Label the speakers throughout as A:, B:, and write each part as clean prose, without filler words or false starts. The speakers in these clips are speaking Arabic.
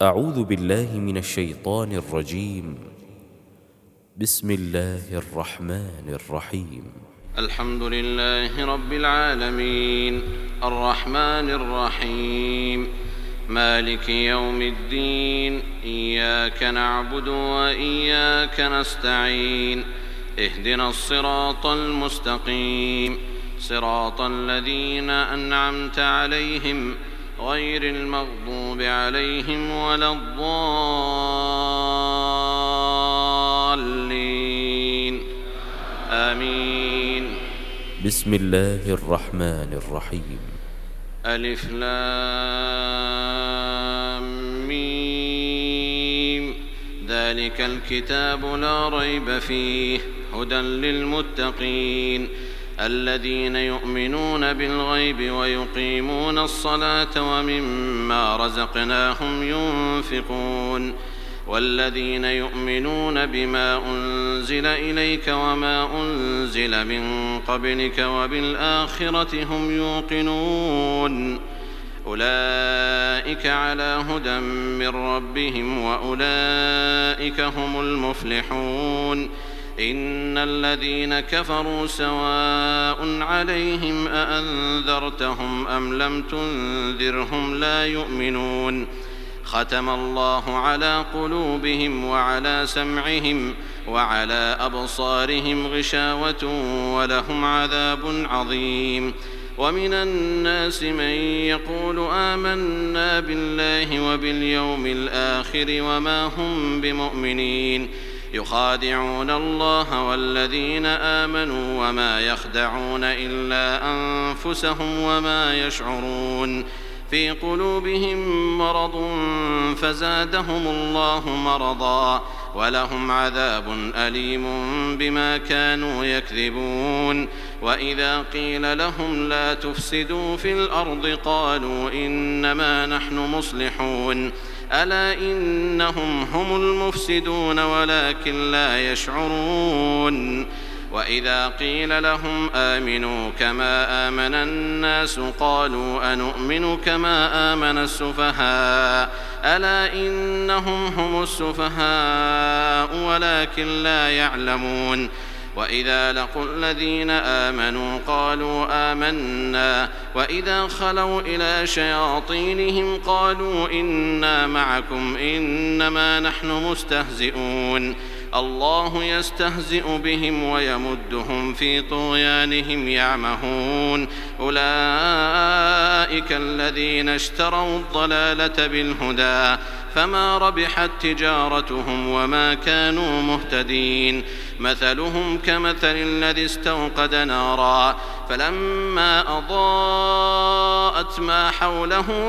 A: أعوذ بالله من الشيطان الرجيم. بسم الله الرحمن الرحيم.
B: الحمد لله رب العالمين الرحمن الرحيم مالك يوم الدين إياك نعبد وإياك نستعين اهدنا الصراط المستقيم صراط الذين أنعمت عليهم غير المغضوب عليهم ولا الضالين آمين.
A: بسم الله الرحمن الرحيم.
B: ألف لام ميم ذلك الكتاب لا ريب فيه هدى للمتقين الذين يؤمنون بالغيب ويقيمون الصلاة ومما رزقناهم ينفقون والذين يؤمنون بما أنزل إليك وما أنزل من قبلك وبالآخرة هم يوقنون أولئك على هدى من ربهم وأولئك هم المفلحون. إن الذين كفروا سواء عليهم أأنذرتهم أم لم تنذرهم لا يؤمنون ختم الله على قلوبهم وعلى سمعهم وعلى أبصارهم غشاوة ولهم عذاب عظيم. ومن الناس من يقول آمنا بالله وباليوم الآخر وما هم بمؤمنين يخادعون الله والذين آمنوا وما يخدعون إلا أنفسهم وما يشعرون. في قلوبهم مرض فزادهم الله مرضا ولهم عذاب أليم بما كانوا يكذبون. وإذا قيل لهم لا تفسدوا في الأرض قالوا إنما نحن مصلحون ألا إنهم هم المفسدون ولكن لا يشعرون. وإذا قيل لهم آمنوا كما آمن الناس قالوا أنؤمن كما آمن السفهاء ألا إنهم هم السفهاء ولكن لا يعلمون. وإذا لقوا الذين آمنوا قالوا آمنا وإذا خلوا إلى شياطينهم قالوا إنا معكم إنما نحن مستهزئون الله يستهزئ بهم ويمدهم في طغيانهم يعمهون. أولئك الذين اشتروا الضلالة بالهدى فما ربحت تجارتهم وما كانوا مهتدين. مثلهم كمثل الذي استوقد نارا فلما أضاءت ما حوله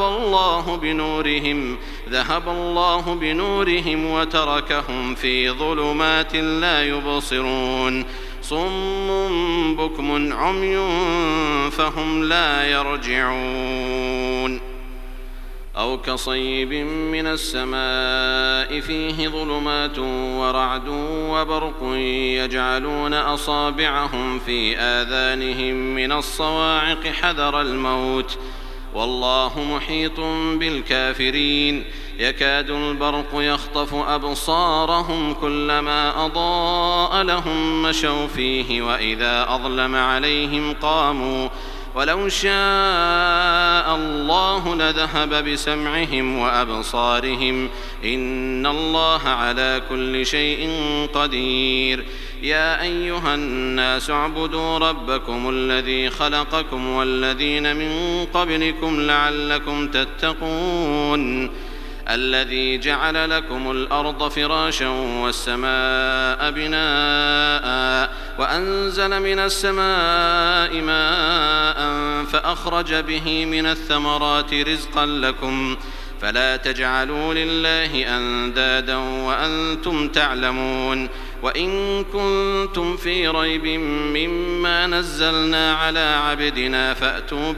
B: ذهب الله بنورهم وتركهم في ظلمات لا يبصرون صم بكم عمي فهم لا يرجعون. أو كصيب من السماء فيه ظلمات ورعد وبرق يجعلون أصابعهم في آذانهم من الصواعق حذر الموت والله محيط بالكافرين. يكاد البرق يخطف أبصارهم كلما أضاء لهم مشوا فيه وإذا أظلم عليهم قاموا ولو شاء الله لذهب بسمعهم وأبصارهم إن الله على كل شيء قدير. يا أيها الناس اعبدوا ربكم الذي خلقكم والذين من قبلكم لعلكم تتقون الذي جعل لكم الأرض فراشا والسماء بناء وأنزل من السماء ماء فأخرج به من الثمرات رزقا لكم فلا تجعلوا لله أندادا وأنتم تعلمون. وإن كنتم في ريب مما نزلنا على عبدنا فأتوا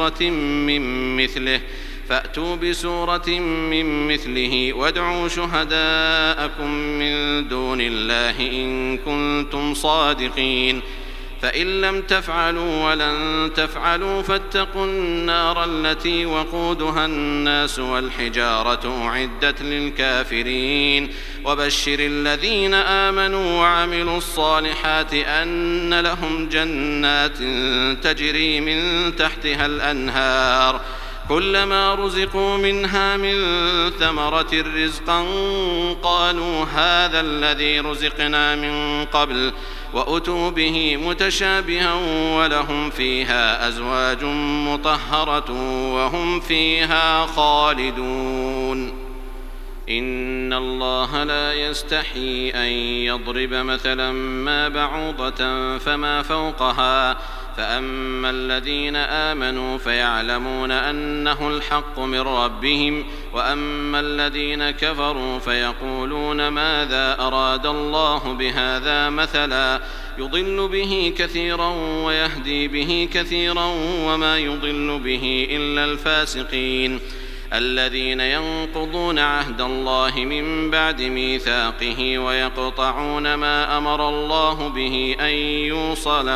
B: بسورة من مثله وادعوا شهداءكم من دون الله إن كنتم صادقين. فإن لم تفعلوا ولن تفعلوا فاتقوا النار التي وقودها الناس والحجارة أعدت للكافرين وبشر الذين آمنوا وعملوا الصالحات أن لهم جنات تجري من تحتها الأنهار كلما رزقوا منها من ثمرة رزقا قالوا هذا الذي رزقنا من قبل وأتوا به متشابها ولهم فيها أزواج مطهرة وهم فيها خالدون إن الله لا يستحيي أن يضرب مثلا ما بعوضة فما فوقها فأما الذين آمنوا فيعلمون أنه الحق من ربهم وأما الذين كفروا فيقولون ماذا أراد الله بهذا مثلا يضل به كثيرا ويهدي به كثيرا وما يضل به إلا الفاسقين الذين ينقضون عهد الله من بعد ميثاقه ويقطعون ما أمر الله به أن يوصل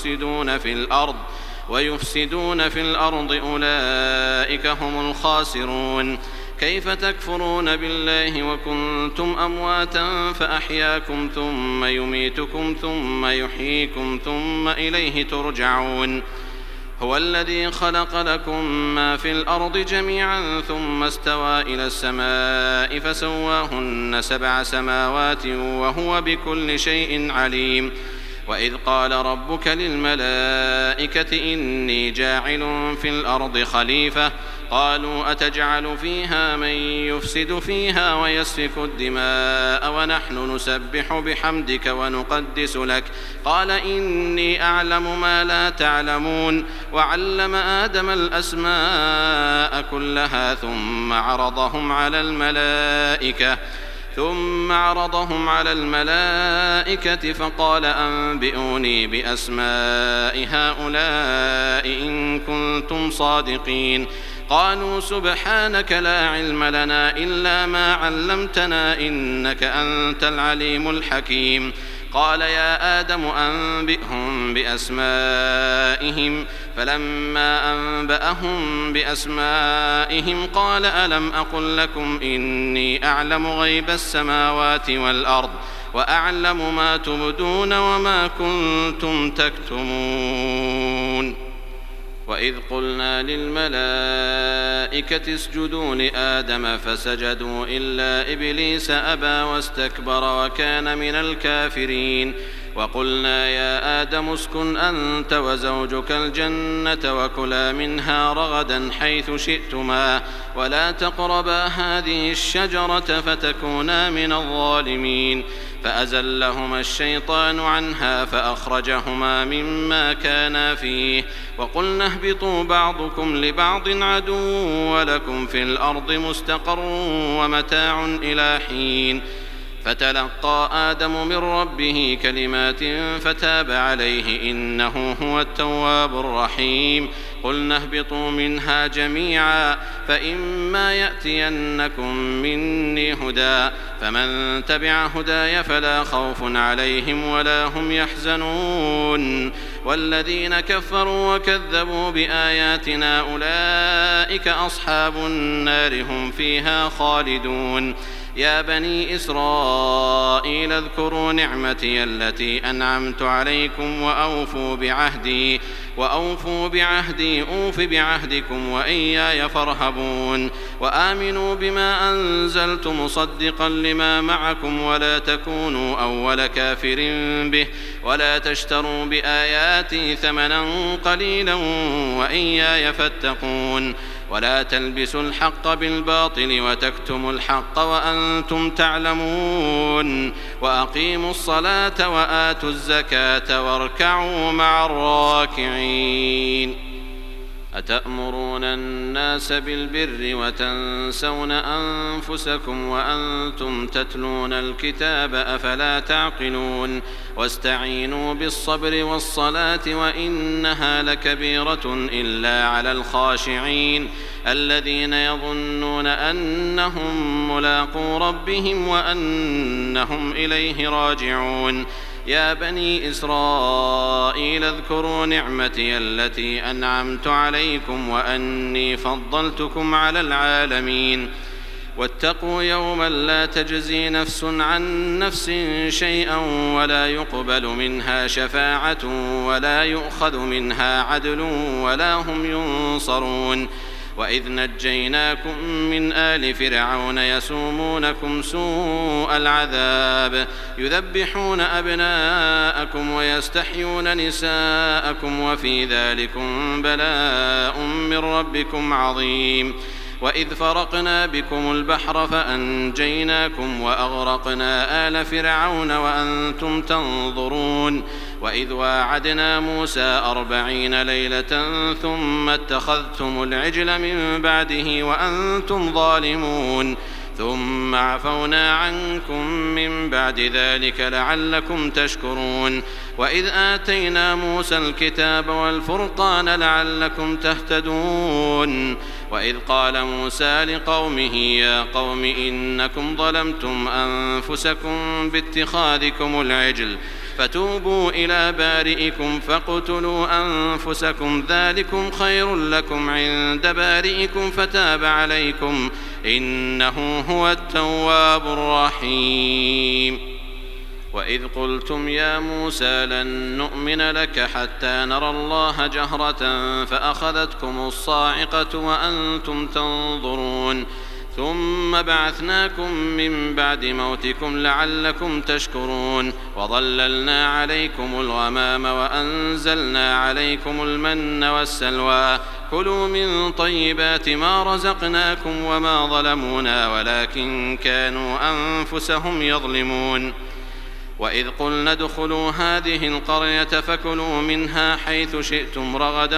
B: ويفسدون في الأرض أولئك هم الخاسرون كيف تكفرون بالله وكنتم أمواتا فأحياكم ثم يميتكم ثم يحييكم ثم إليه ترجعون هو الذي خلق لكم ما في الأرض جميعا ثم استوى إلى السماء فسواهن 7 سماوات وهو بكل شيء عليم وإذ قال ربك للملائكة إني جاعل في الأرض خليفة قالوا أتجعل فيها من يفسد فيها ويسفك الدماء ونحن نسبح بحمدك ونقدس لك قال إني أعلم ما لا تعلمون وعلم آدم الأسماء كلها ثم عرضهم على الملائكة فقال أنبئوني بأسماء هؤلاء إن كنتم صادقين قالوا سبحانك لا علم لنا إلا ما علمتنا إنك أنت العليم الحكيم قال يا آدم أنبئهم بأسمائهم فلما أنبأهم بأسمائهم قال ألم أقل لكم إني أعلم غيب السماوات والأرض وأعلم ما تبدون وما كنتم تكتمون وإذ قلنا للملائكة اسجدوا لآدم فسجدوا إلا إبليس أبى واستكبر وكان من الكافرين وقلنا يا آدم اسكن أنت وزوجك الجنة وكلا منها رغدا حيث شئتما ولا تقربا هذه الشجرة فتكونا من الظالمين فأزلهما الشيطان عنها فأخرجهما مما كانا فيه وقلنا اهبطوا بعضكم لبعض عدو ولكم في الأرض مستقر ومتاع إلى حين فتلقى آدم من ربه كلمات فتاب عليه إنه هو التواب الرحيم قلنا اهبطوا منها جميعا فإما يأتينكم مني هدى فمن تبع هداي فلا خوف عليهم ولا هم يحزنون والذين كفروا وكذبوا بآياتنا أولئك أصحاب النار هم فيها خالدون يا بني إسرائيل اذكروا نعمتي التي أنعمت عليكم وأوفوا بعهدي أوف بعهدكم وإياي فارهبون وآمنوا بما أنزلت مصدقا لما معكم ولا تكونوا أول كافر به ولا تشتروا بآياتي ثمنا قليلا وإياي فاتقون ولا تلبسوا الحق بالباطل وتكتموا الحق وأنتم تعلمون وأقيموا الصلاة وآتوا الزكاة واركعوا مع الراكعين أتأمرون الناس بالبر وتنسون أنفسكم وأنتم تتلون الكتاب أفلا تعقلون واستعينوا بالصبر والصلاة وإنها لكبيرة إلا على الخاشعين الذين يظنون أنهم ملاقو ربهم وأنهم إليه راجعون يا بني إسرائيل اذكروا نعمتي التي أنعمت عليكم وأني فضلتكم على العالمين واتقوا يوما لا تجزي نفس عن نفس شيئا ولا يقبل منها شفاعة ولا يؤخذ منها عدل ولا هم ينصرون وإذ نجيناكم من آل فرعون يسومونكم سوء العذاب يذبحون أبناءكم ويستحيون نساءكم وفي ذلكم بلاء من ربكم عظيم وإذ فرقنا بكم البحر فأنجيناكم وأغرقنا آل فرعون وأنتم تنظرون وإذ واعدنا موسى 40 ليلة ثم اتخذتم العجل من بعده وأنتم ظالمون ثم عفونا عنكم من بعد ذلك لعلكم تشكرون وإذ آتينا موسى الكتاب والفرقان لعلكم تهتدون وإذ قال موسى لقومه يا قوم إنكم ظلمتم أنفسكم باتخاذكم العجل فتوبوا إلى بارئكم فاقتلوا أنفسكم ذلكم خير لكم عند بارئكم فتاب عليكم إنه هو التواب الرحيم وإذ قلتم يا موسى لن نؤمن لك حتى نرى الله جهرة فأخذتكم الصاعقة وأنتم تنظرون ثم بعثناكم من بعد موتكم لعلكم تشكرون وظللنا عليكم الغمام وأنزلنا عليكم المن والسلوى كلوا من طيبات ما رزقناكم وما ظلمونا ولكن كانوا أنفسهم يظلمون وإذ قلنا ادخلوا هذه القرية فكلوا منها حيث شئتم رغدا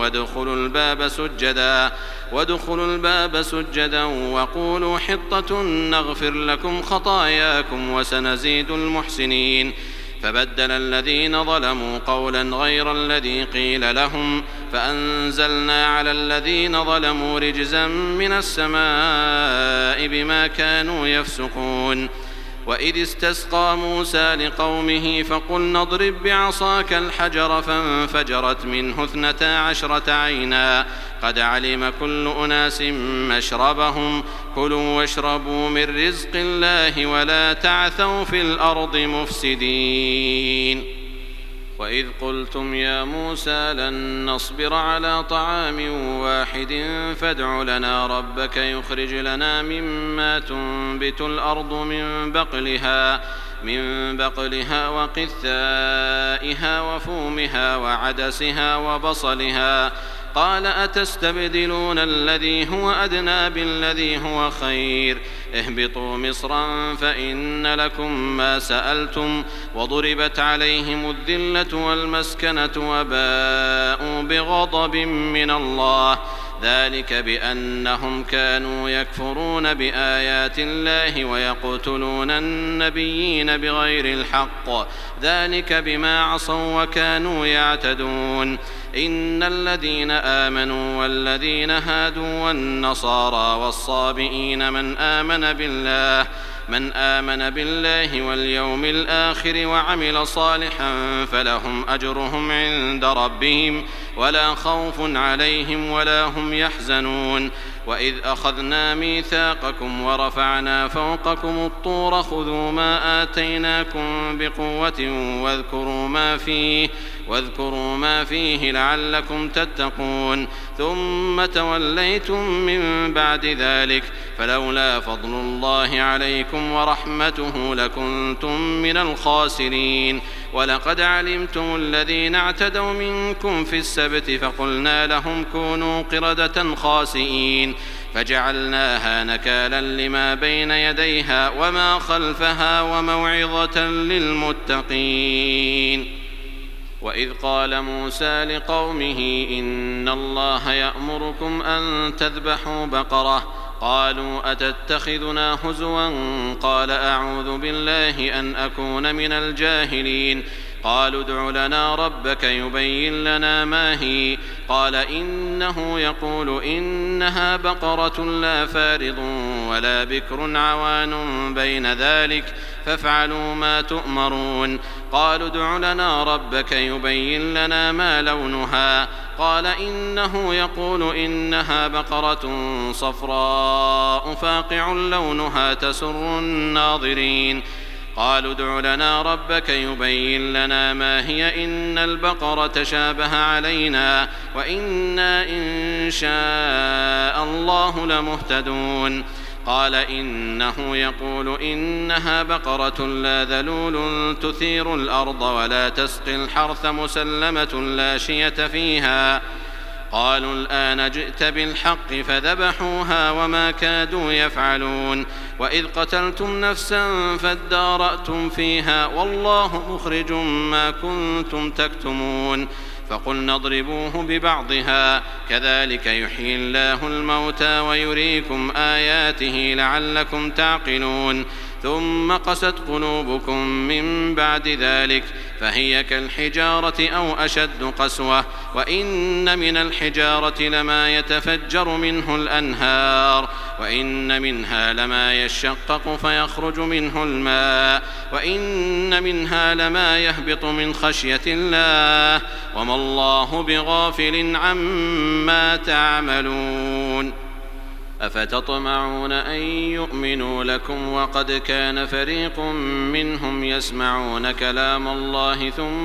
B: وادخلوا الباب سجدا وقولوا حطة نغفر لكم خطاياكم وسنزيد المحسنين فبدل الذين ظلموا قولا غير الذي قيل لهم فأنزلنا على الذين ظلموا رجزا من السماء بما كانوا يفسقون وإذ استسقى موسى لقومه فقلنا اضرب بعصاك الحجر فانفجرت منه 12 عينا قد علم كل أناس مشربهم كلوا واشربوا من رزق الله ولا تعثوا في الأرض مفسدين وإذ قلتم يا موسى لن نصبر على طعام واحد فادع لنا ربك يخرج لنا مما تنبت الأرض من بقلها وقثائها وفومها وعدسها وبصلها قال أتستبدلون الذي هو أدنى بالذي هو خير اهبطوا مصرا فإن لكم ما سألتم وضربت عليهم الذلة والمسكنة وباءوا بغضب من الله ذلك بأنهم كانوا يكفرون بآيات الله ويقتلون النبيين بغير الحق ذلك بما عصوا وكانوا يعتدون إن الذين آمنوا والذين هادوا والنصارى والصابئين من آمن بالله واليوم الآخر وعمل صالحا فلهم أجرهم عند ربهم ولا خوف عليهم ولا هم يحزنون وإذ أخذنا ميثاقكم ورفعنا فوقكم الطور خذوا ما آتيناكم بقوة واذكروا ما فيه لعلكم تتقون ثم توليتم من بعد ذلك فلولا فضل الله عليكم ورحمته لكنتم من الخاسرين ولقد علمتم الذين اعتدوا منكم في السبت فقلنا لهم كونوا قردة خاسئين فجعلناها نكالا لما بين يديها وما خلفها وموعظة للمتقين وإذ قال موسى لقومه إن الله يأمركم أن تذبحوا بقرة قالوا أتتخذنا هزوا قال أعوذ بالله أن أكون من الجاهلين قالوا ادع لنا ربك يبين لنا ما هي. قال إنه يقول إنها بقرة لا فارض ولا بكر عوان بين ذلك فافعلوا ما تؤمرون. قالوا ادع لنا ربك يبين لنا ما لونها. قال إنه يقول إنها بقرة صفراء فاقع لونها تسر الناظرين. قالوا ادع لنا ربك يبين لنا ما هي إن البقرة تشابه علينا وإنا إن شاء الله لمهتدون. قال إنه يقول إنها بقرة لا ذلول تثير الأرض ولا تسقي الحرث مسلمة لا شية فيها. قالوا الآن جئت بالحق فذبحوها وما كادوا يفعلون. وإذ قتلتم نفسا فادارأتم فيها والله مخرج ما كنتم تكتمون. فقلنا اضربوه ببعضها كذلك يحيي الله الموتى ويريكم آياته لعلكم تعقلون. ثم قست قلوبكم من بعد ذلك فهي كالحجارة أو أشد قسوة وإن من الحجارة لما يتفجر منه الأنهار وإن منها لما يشقق فيخرج منه الماء وإن منها لما يهبط من خشية الله وما الله بغافل عما تعملون. أفتطمعون أن يؤمنوا لكم وقد كان فريق منهم يسمعون كلام الله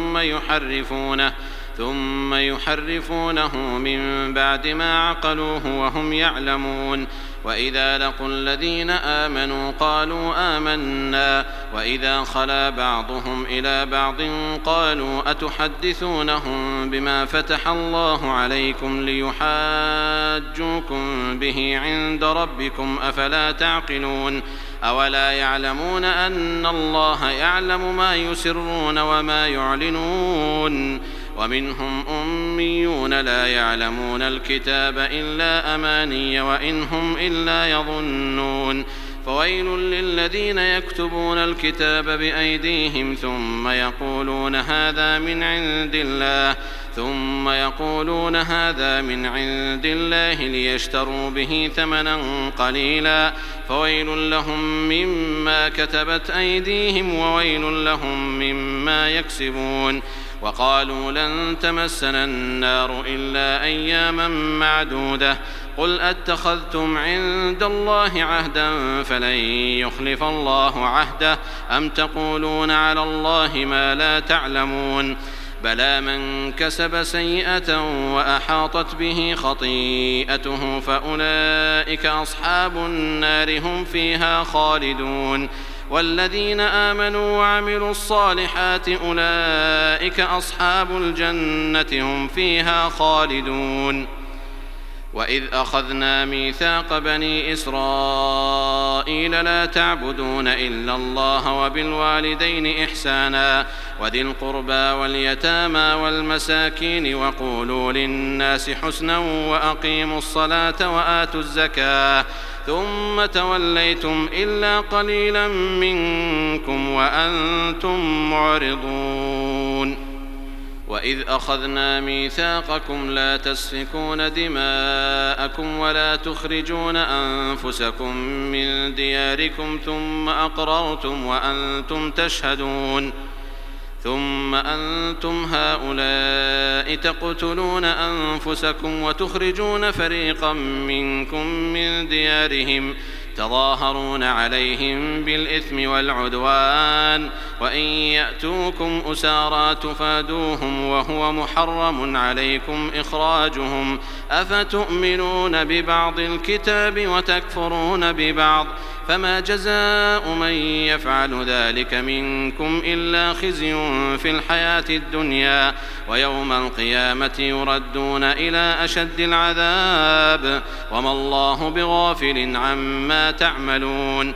B: ثم يحرفونه من بعد ما عقلوه وهم يعلمون. وإذا لقوا الذين آمنوا قالوا آمنا وإذا خلا بعضهم إلى بعض قالوا أتحدثونهم بما فتح الله عليكم ليحاجوكم به عند ربكم أفلا تعقلون. أولا يعلمون أن الله يعلم ما يسرون وما يعلنون. ومنهم أميون لا يعلمون الكتاب إلا أماني وإن هم إلا يظنون. فويل للذين يكتبون الكتاب بأيديهم ثم يقولون هذا من عند الله ليشتروا به ثمنا قليلا فويل لهم مما كتبت أيديهم وويل لهم مما يكسبون. وقالوا لن تمسنا النار إلا أياما معدودة قل أتخذتم عند الله عهدا فلن يخلف الله عهده أم تقولون على الله ما لا تعلمون. بلى من كسب سيئة وأحاطت به خطيئته فأولئك أصحاب النار هم فيها خالدون. والذين آمنوا وعملوا الصالحات أولئك أصحاب الجنة هم فيها خالدون. وإذ أخذنا ميثاق بني إسرائيل لا تعبدون إلا الله وبالوالدين إحسانا وذي القربى واليتامى والمساكين وقولوا للناس حسنا وأقيموا الصلاة وآتوا الزكاة ثم توليتم إلا قليلا منكم وأنتم معرضون. وإذ أخذنا ميثاقكم لا تسفكون دماءكم ولا تخرجون أنفسكم من دياركم ثم أقررتم وأنتم تشهدون. ثم أنتم هؤلاء تقتلون أنفسكم وتخرجون فريقا منكم من ديارهم تظاهرون عليهم بالإثم والعدوان وإن يأتوكم أسارى تفادوهم وهو محرم عليكم إخراجهم أفتؤمنون ببعض الكتاب وتكفرون ببعض فما جزاء من يفعل ذلك منكم إلا خزي في الحياة الدنيا ويوم القيامة يردون إلى أشد العذاب وما الله بغافل عما تعملون.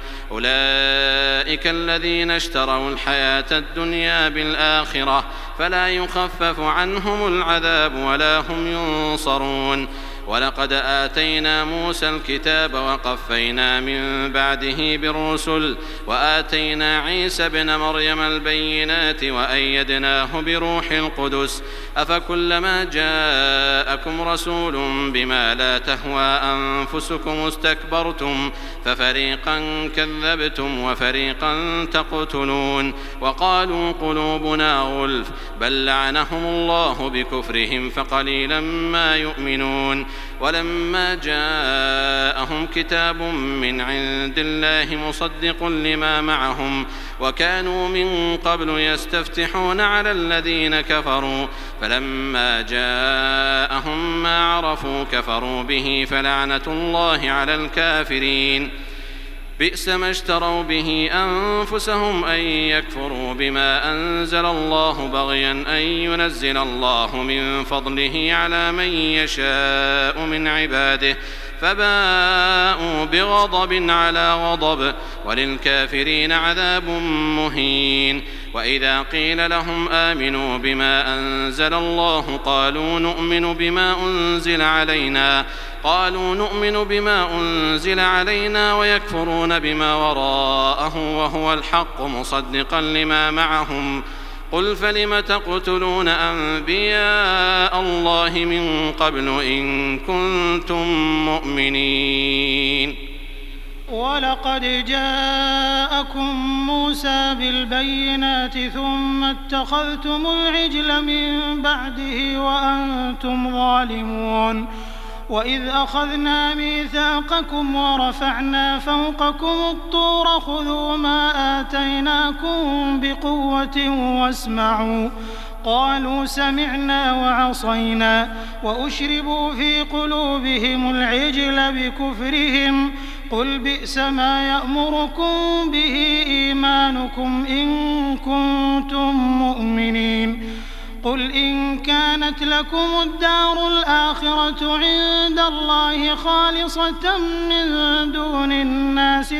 B: أولئك الذين اشتروا الحياة الدنيا بالآخرة فلا يخفف عنهم العذاب ولا هم ينصرون. ولقد آتينا موسى الكتاب وقفينا من بعده بالرسل وآتينا عيسى ابن مريم البينات وأيدناه بروح القدس أفكلما جاءكم رسول بما لا تهوى أنفسكم استكبرتم ففريقا كذبتم وفريقا تقتلون وقالوا قلوبنا غلف بل لعنهم الله بكفرهم فقليلا ما يؤمنون ولما جاءهم كتاب من عند الله مصدق لما معهم وكانوا من قبل يستفتحون على الذين كفروا فلما جاءهم ما عرفوا كفروا به فلعنة الله على الكافرين بئس ما اشتروا به أنفسهم أن يكفروا بما أنزل الله بغيا أن ينزل الله من فضله على من يشاء من عباده فباءوا بغضب على غضب وللكافرين عذاب مهين وإذا قيل لهم آمنوا بما أنزل الله قالوا نؤمن بما أنزل علينا ويكفرون بما وراءه وهو الحق مصدقا لما معهم قل فلم تقتلون أنبياء الله من قبل إن كنتم مؤمنين
C: ولقد جاءكم موسى بالبينات ثم اتخذتم العجل من بعده وأنتم ظالمون وإذ أخذنا ميثاقكم ورفعنا فوقكم الطور خذوا ما آتيناكم بقوة واسمعوا قالوا سمعنا وعصينا وأشربوا في قلوبهم العجل بكفرهم قل بئس ما يأمركم به إيمانكم إن كنتم مؤمنين قل إن كانت لكم الدار الآخرة عند الله خالصة من دون الناس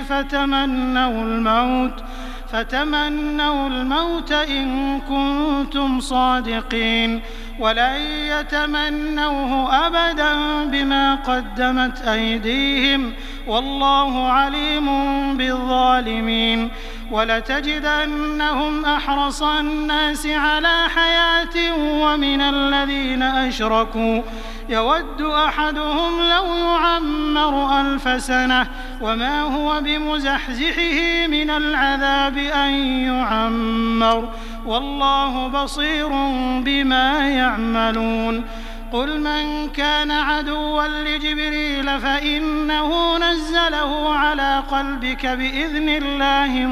C: فتمنوا الموت إن كنتم صادقين ولن يتمنوه أبدا بما قدمت أيديهم والله عليم بالظالمين ولتجدنهم أحرص الناس على حياة ومن الذين أشركوا يود أحدهم لو يعمر 1000 سنة وما هو بمزحزحه من العذاب أن يعمر والله بصير بما يعملون قل من كان عدوا لجبريل فإنه نزله على قلبك بإذن الله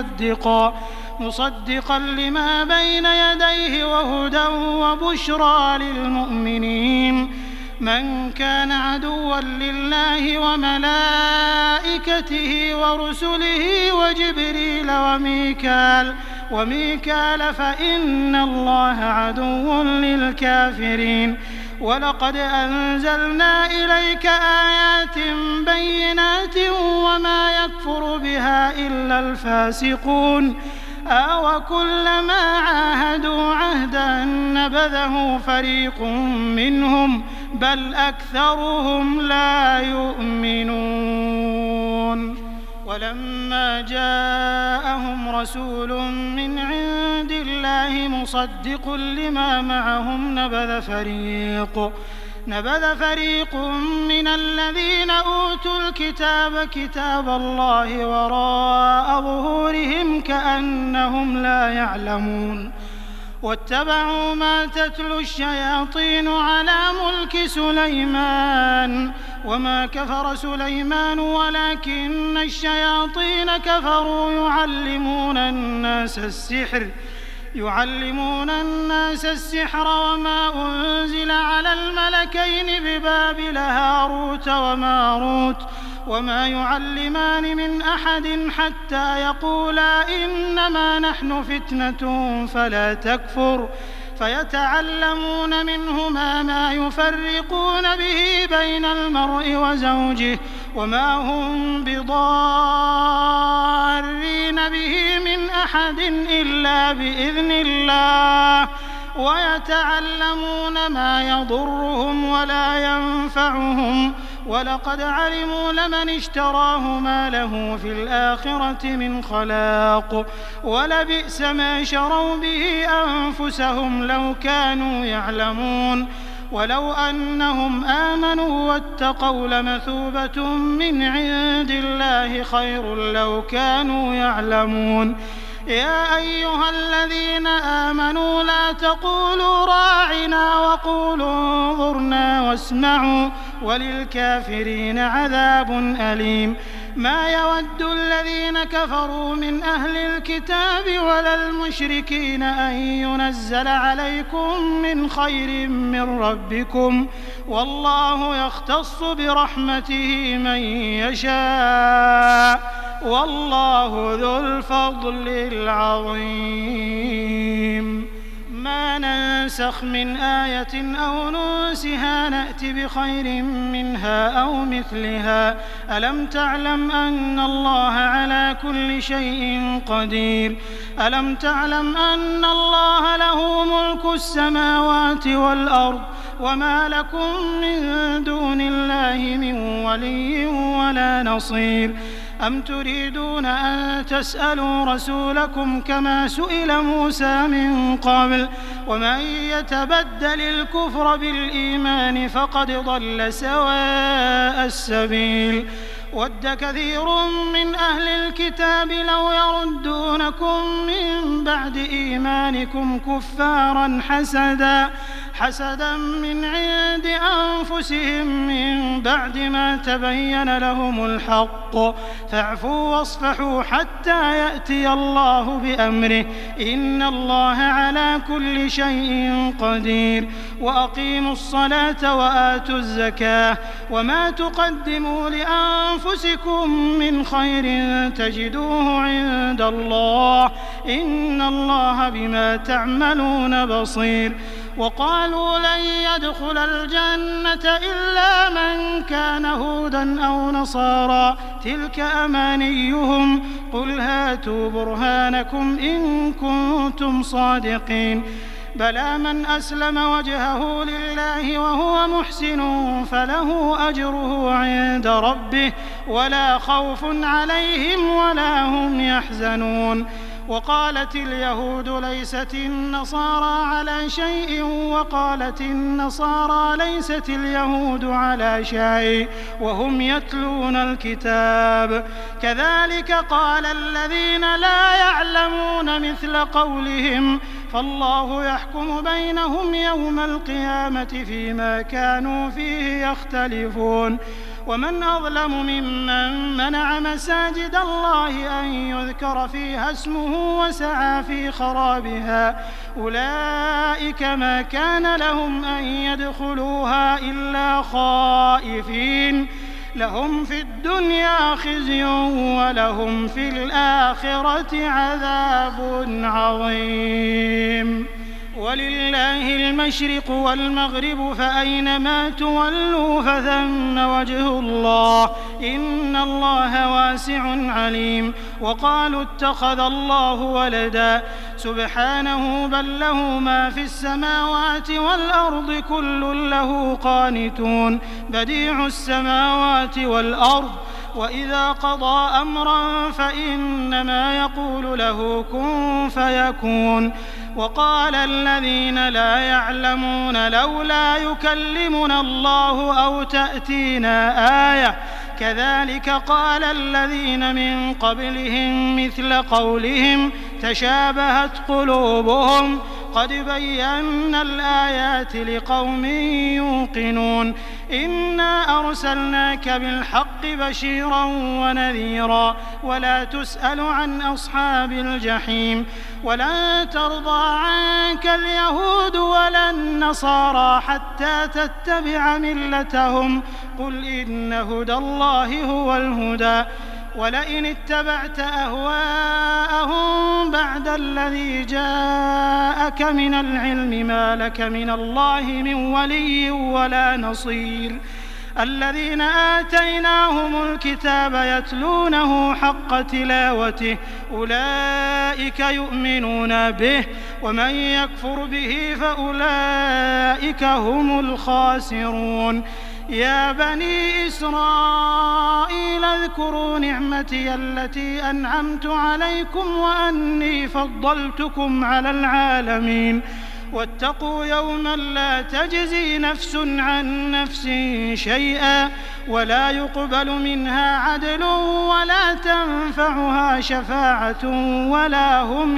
C: مصدقا لما بين يديه وهدى وبشرى للمؤمنين من كان عدوا لله وملائكته ورسله وجبريل وميكال فإن الله عدو للكافرين ولقد أنزلنا إليك آيات بينات وما يكفر بها إلا الفاسقون أوكلما عاهدوا عهدا نبذه فريق منهم بل أكثرهم لا يؤمنون ولما جاءهم رسول من عند الله مصدق لما معهم نبذ فريق من الذين أوتوا الكتاب كتاب الله وراء ظهورهم كأنهم لا يعلمون واتبعوا ما تتلو الشياطين على ملك سليمان وما كفر سليمان ولكن الشياطين كفروا يعلمون الناس السحر وما أنزل على الملكين ببابل هاروت وماروت وما يعلمان من أحد حتى يقولا إنما نحن فتنة فلا تكفر فيتعلمون منهما ما يفرقون به بين المرء وزوجه وما هم بضارين به من أحد إلا بإذن الله ويتعلمون ما يضرهم ولا ينفعهم ولقد علموا لمن اشتراه ما له في الآخرة من خلاق ولبئس ما شروا به أنفسهم لو كانوا يعلمون ولو أنهم آمنوا واتقوا لمثوبة من عند الله خير لو كانوا يعلمون يا أيها الذين آمنوا لا تقولوا راعنا وقولوا انظرنا واسمعوا وللكافرين عذاب أليم ما يود الذين كفروا من أهل الكتاب ولا المشركين أن ينزل عليكم من خير من ربكم والله يختص برحمته من يشاء والله ذو الفضل العظيم ما ننسخ من آية أو ننسها نأت بخير منها أو مثلها ألم تعلم أن الله على كل شيء قدير ألم تعلم أن الله له ملك السماوات والأرض وما لكم من دون الله من ولي ولا نصير أم تريدون أن تسألوا رسولكم كما سئل موسى من قبل ومن يتبدل الكفر بالإيمان فقد ضل سواء السبيل ود كثير من أهل الكتاب لو يردونكم من بعد إيمانكم كفارا حسدا من عند أنفسهم من بعد ما تبين لهم الحق فاعفوا واصفحوا حتى يأتي الله بأمره إن الله على كل شيء قدير وأقيموا الصلاة وآتوا الزكاة وما تقدموا لأنفسكم من خير تجدوه عند الله إن الله بما تعملون بصير وقالوا لن يدخل الجنة إلا من كان هودا أو نصارى تلك أمانيهم قل هاتوا برهانكم إن كنتم صادقين بلى من أسلم وجهه لله وهو محسن فله أجره عند ربه ولا خوف عليهم ولا هم يحزنون وقالت اليهود ليست النصارى على شيء وقالت النصارى ليست اليهود على شيء وهم يتلون الكتاب كذلك قال الذين لا يعلمون مثل قولهم فالله يحكم بينهم يوم القيامة فيما كانوا فيه يختلفون ومن أظلم ممن منع مساجد الله أن يذكر فيها اسمه وسعى في خرابها أولئك ما كان لهم أن يدخلوها إلا خائفين لهم في الدنيا خزي ولهم في الآخرة عذاب عظيم ولله المشرق والمغرب فأينما تولوا فثم وجه الله إن الله واسع عليم وقالوا اتخذ الله ولدا سبحانه بل له ما في السماوات والأرض كل له قانتون بديع السماوات والأرض وإذا قضى أمرا فإنما يقول له كن فيكون وقال الذين لا يعلمون لولا يكلمنا الله أو تأتينا آية كذلك قال الذين من قبلهم مثل قولهم تشابهت قلوبهم قد بينا الآيات لقوم يوقنون إنا أرسلناك بالحق بشيرا ونذيرا ولا تسأل عن أصحاب الجحيم ولن ترضى عنك اليهود ولا النصارى حتى تتبع ملتهم قل إن هدى الله هو الهدى ولئن اتبعت أهواءهم بعد الذي جاءك من العلم ما لك من الله من ولي ولا نصير الذين آتيناهم الكتاب يتلونه حق تلاوته أولئك يؤمنون به ومن يكفر به فأولئك هم الخاسرون يا بني إسرائيل اذكروا نعمتي التي أنعمت عليكم وأني فضلتكم على العالمين واتقوا يوما لا تجزي نفس عن نفس شيئا ولا يقبل منها عدل ولا تنفعها شفاعة ولا هم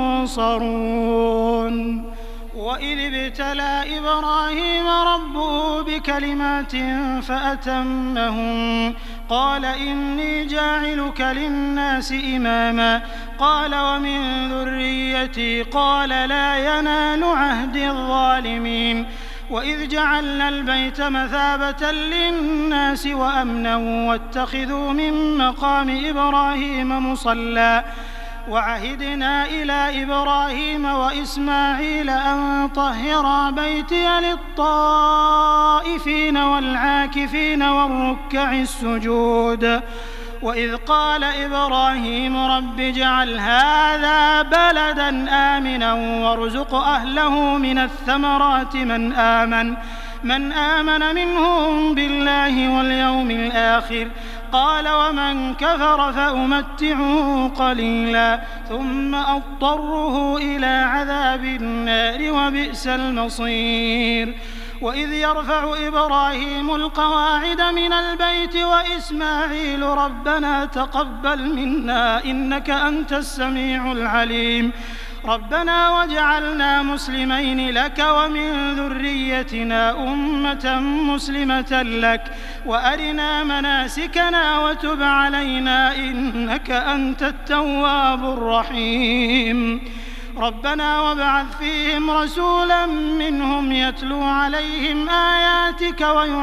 C: ينصرون وإذ ابتلى إبراهيم ربه بكلمات فأتمهن قال إني جاعلك للناس إماما قال ومن ذريتي قال لا ينال عهد الظالمين وإذ جعلنا البيت مثابة للناس وأمنا واتخذوا من مقام إبراهيم مصلى وعهدنا إلى إبراهيم وإسماعيل أن طهرا بيتي للطائفين والعاكفين والركع السجود وإذ قال إبراهيم رب اجعل هذا بلدا آمنا وارزق أهله من الثمرات من آمن منهم بالله واليوم الآخر قال ومن كفر فأمتعه قليلا ثم أضطره إلى عذاب النار وبئس المصير وإذ يرفع إبراهيم القواعد من البيت وإسماعيل ربنا تقبل منا إنك أنت السميع العليم ربنا واجعلنا مسلمين لك ومن ذريتنا أمة مسلمة لك وأرنا مناسكنا وتب علينا إنك أنت التواب الرحيم ربنا وابعث فيهم رسولا منهم يتلو عليهم آياتك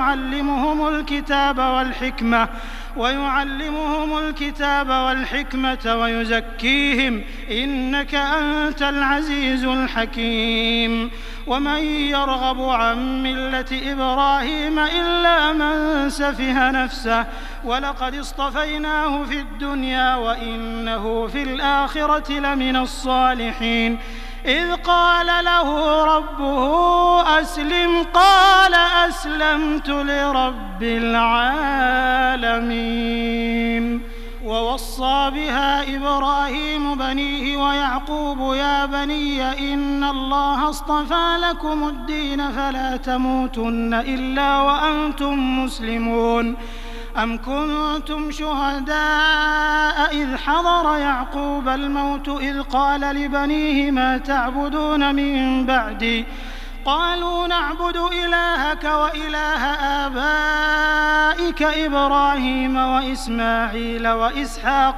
C: ويعلمهم الكتاب والحكمة ويزكيهم إنك أنت العزيز الحكيم ومن يرغب عن ملة إبراهيم إلا من سفه نفسه ولقد اصطفيناه في الدنيا وإنه في الآخرة لمن الصالحين إذ قال له ربه أسلم قال أسلمت لرب العالمين ووصى بها إبراهيم بنيه ويعقوب يا بني إن الله اصطفى لكم الدين فلا تموتن إلا وأنتم مسلمون أم كنتم شهداء إذ حضر يعقوب الموت إذ قال لبنيه ما تعبدون من بعدي قالوا نعبد إلهك وإله آبائك إبراهيم وإسماعيل وإسحاق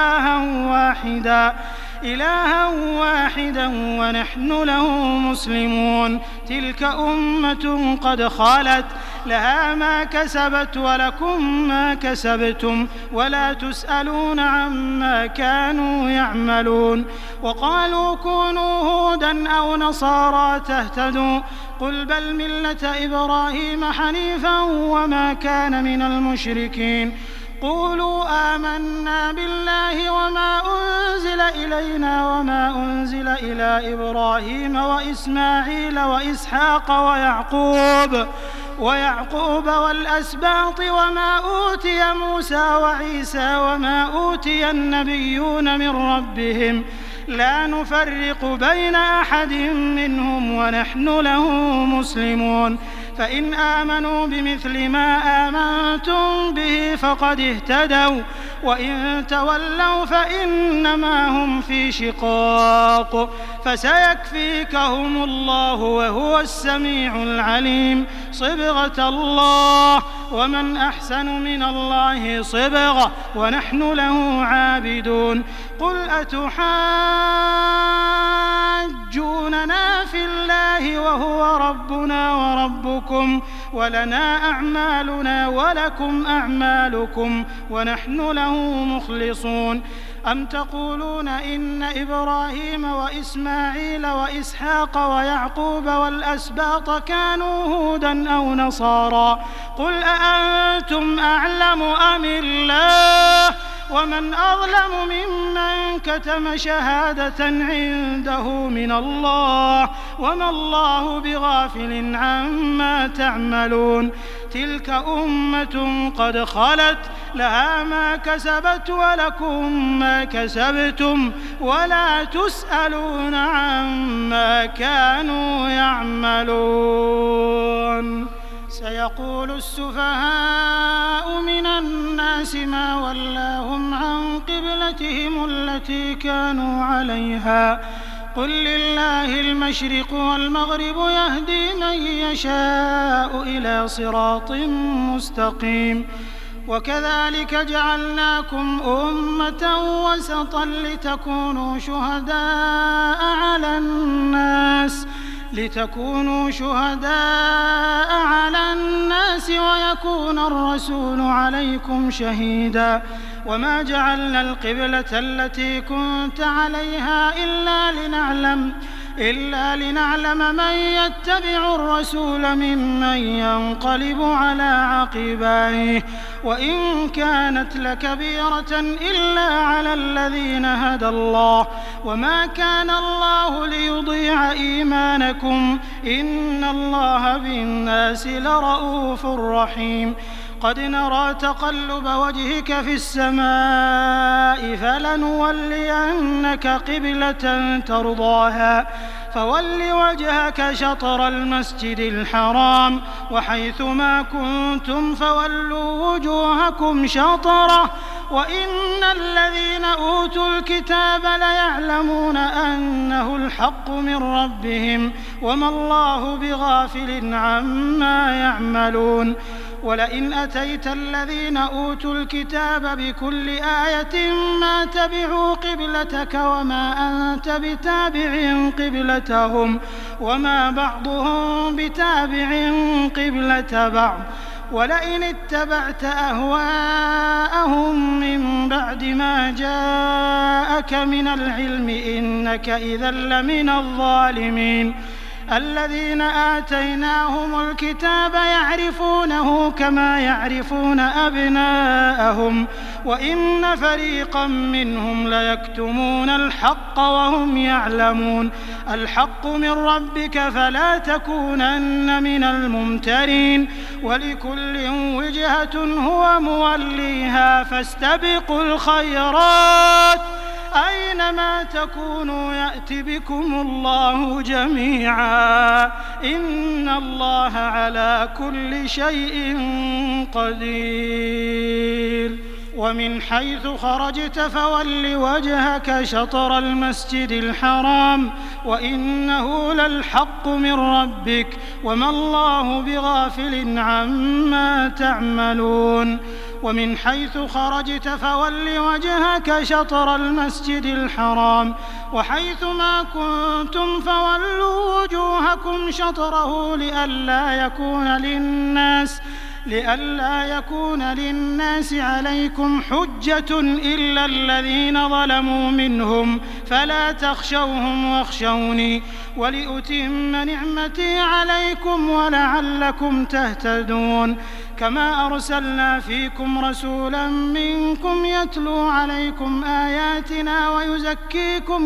C: إلها واحدا ونحن له مسلمون تلك أمة قد خلت لها ما كسبت ولكم ما كسبتم ولا تسألون عما كانوا يعملون وقالوا كونوا هودا أو نصارى تهتدوا قل بل ملة إبراهيم حنيفا وما كان من المشركين قولوا آمنا بالله وما أنزل إلينا وما أنزل إلى إبراهيم وإسماعيل وإسحاق ويعقوب والأسباط وما أوتي موسى وعيسى وما أوتي النبيون من ربهم لا نفرق بين أحد منهم ونحن له مسلمون فإن آمنوا بمثل ما آمنتم به فقد اهتدوا وإن تولوا فإنما هم في شقاق فسيكفيكهم الله وهو السميع العليم صبغة الله ومن أحسن من الله صبغة ونحن له عابدون قل أتحاجوننا في الله وهو ربنا وربكم ولنا أعمالنا ولكم أعمالكم ونحن له مخلصون أم تقولون إن إبراهيم وإسماعيل وإسحاق ويعقوب والأسباط كانوا هودا أو نصارى قل أأنتم أعلم أم الله ومن أظلم ممن كتم شهادة عنده من الله وما الله بغافل عما تعملون تلك أمة قد خلت لها ما كسبت ولكم ما كسبتم ولا تسألون عما كانوا يعملون سيقول السفهاء من الناس ما ولاهم عن قبلتهم التي كانوا عليها قل لله المشرق والمغرب يهدي من يشاء إلى صراط مستقيم وكذلك جعلناكم أمة وسطا لتكونوا شهداء على الناس ويكون الرسول عليكم شهيدا وما جعلنا القبلة التي كنت عليها إلا لنعلم من يتبع الرسول ممن ينقلب على عقبيه وإن كانت لكبيرة إلا على الذين هدى الله وما كان الله ليضيع إيمانكم إن الله بالناس لرءوف رحيم قد نرى تقلب وجهك في السماء فلنولينك قبلة ترضاها فول وجهك شطر المسجد الحرام وحيث ما كنتم فولوا وجوهكم شطره وإن الذين أوتوا الكتاب ليعلمون أنه الحق من ربهم وما الله بغافل عما يعملون ولئن أتيت الذين أوتوا الكتاب بكل آية ما تبعوا قبلتك وما أنت بتابع قبلتهم وما بعضهم بتابع قبلة بعض ولئن اتبعت أهواءهم من بعد ما جاءك من العلم إنك إذا لمن الظالمين الذين آتيناهم الكتاب يعرفونه كما يعرفون أبناءهم وإن فريقا منهم ليكتمون الحق وهم يعلمون الحق من ربك فلا تكونن من الممترين ولكل وجهة هو موليها فاستبقوا الخيرات أينما تكونوا يأت بكم الله جميعا إن الله على كل شيء قدير ومن حيث خرجت فول وجهك شطر المسجد الحرام وإنه للحق من ربك وما الله بغافل عما تعملون ومن حيث خرجت فول وجهك شطر المسجد الحرام وحيث ما كنتم فولوا وجوهكم شطره لئلا يكون للناس عليكم حجة إلا الذين ظلموا منهم فلا تخشوهم واخشوني ولأتم نعمتي عليكم ولعلكم تهتدون كما أرسلنا فيكم رسولا منكم يتلو عليكم آياتنا ويزكيكم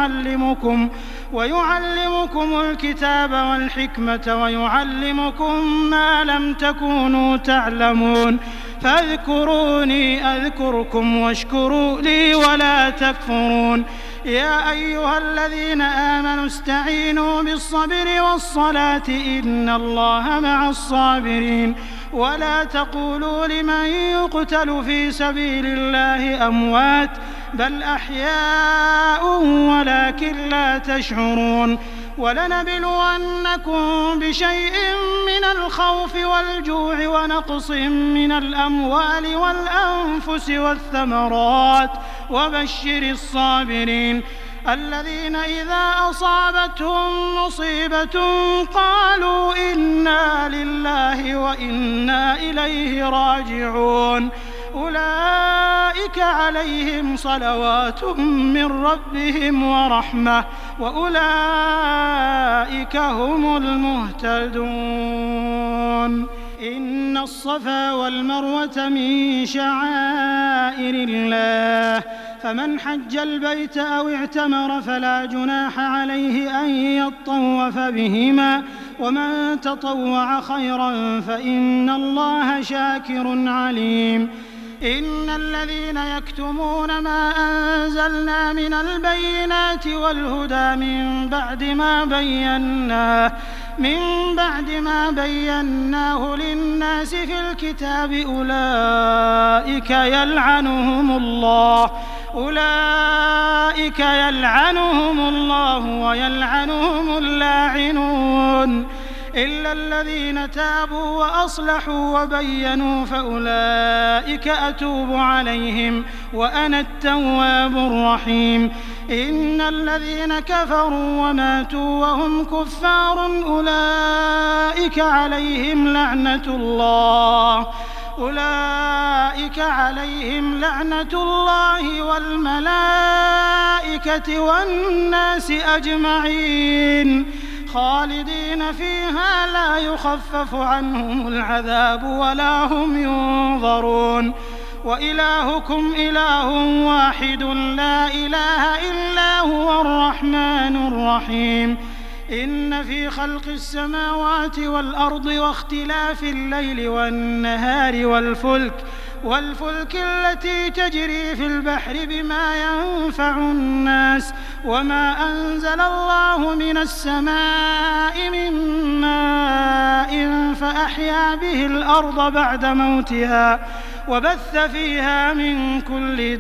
C: ويعلمكم الكتاب والحكمة ويعلمكم ما لم تكونوا تعلمون فاذكروني أذكركم واشكروا لي ولا تكفرون يا أيها الذين آمنوا استعينوا بالصبر والصلاة إن الله مع الصابرين ولا تقولوا لمن يقتل في سبيل الله أموات بل أحياء ولكن لا تشعرون ولنبلونكم بشيء من الخوف والجوع ونقص من الأموال والأنفس والثمرات وبشر الصابرين الذين إذا أصابتهم مصيبة قالوا إنا لله وإنا إليه راجعون أولئك عليهم صلوات من ربهم ورحمة وأولئك هم المهتدون. إن الصفا والمروة من شعائر الله فمن حج البيت أو اعتمر فلا جناح عليه أن يطوف بهما ومن تطوع خيرا فإن الله شاكر عليم. إن الذين يكتمون ما أنزلنا من البينات والهدى من بعد ما بيناه للناس في الكتاب أولئك يلعنهم الله ويلعنهم اللاعنون إلا الذين تابوا وأصلحوا وبينوا فأولئك أتوب عليهم وأنا التواب الرحيم. إن الذين كفروا وماتوا وهم كفار أولئك عليهم لعنة الله والملائكة والناس أجمعين خالدين فيها لا يخفف عنهم العذاب ولا هم ينظرون. وإلهكم إله واحد لا إله إلا هو الرحمن الرحيم. إن في خلق السماوات والأرض واختلاف الليل والنهار والفلك التي تجري في البحر بما ينفع الناس وما أنزل الله من السماء من ماء فأحيا به الأرض بعد موتها وبث فيها من كل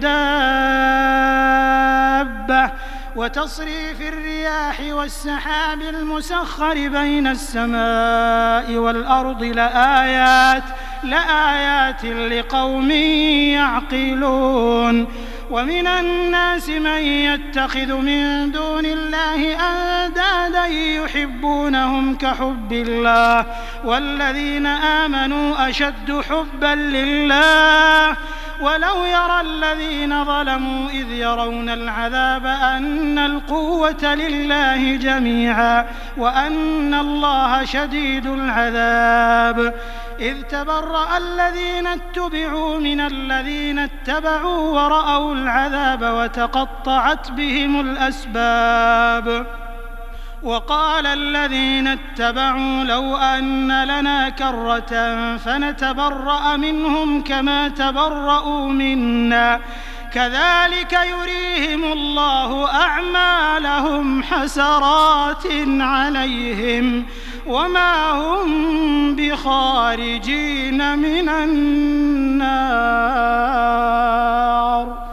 C: دابة وتصريف الرياح والسحاب المسخر بين السماء والأرض لآيات لقوم يعقلون. ومن الناس من يتخذ من دون الله أندادا يحبونهم كحب الله والذين آمنوا أشد حبا لله ولو يرى الذين ظلموا إذ يرون العذاب أن القوة لله جميعا وأن الله شديد العذاب. إذ تبرأ الذين اتبعوا من الذين اتبعوا ورأوا العذاب وتقطعت بهم الأسباب. وقال الذين اتبعوا لو أن لنا كرة فنتبرأ منهم كما تبرأوا منا كذلك يريهم الله أعمالهم حسرات عليهم وما هم بخارجين من النار.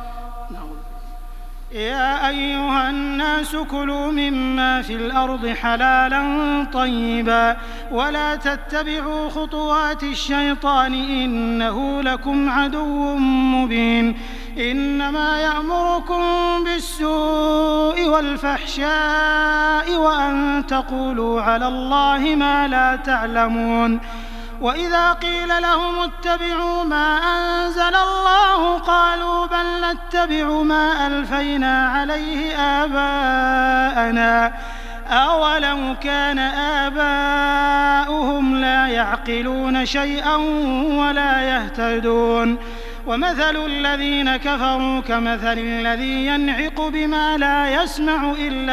C: يا أيها الناس كلوا مما في الأرض حلالا طيبا ولا تتبعوا خطوات الشيطان إنه لكم عدو مبين. إنما يأمركم بالسوء والفحشاء وأن تقولوا على الله ما لا تعلمون. وإذا قيل لهم اتبعوا ما أنزل الله قالوا بل نتبع ما ألفينا عليه آباءنا أولو كان آباؤهم لا يعقلون شيئا ولا يهتدون. ومثل الذين كفروا كمثل الذي ينعق بما لا يسمع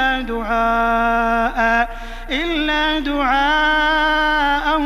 C: إلا دعاء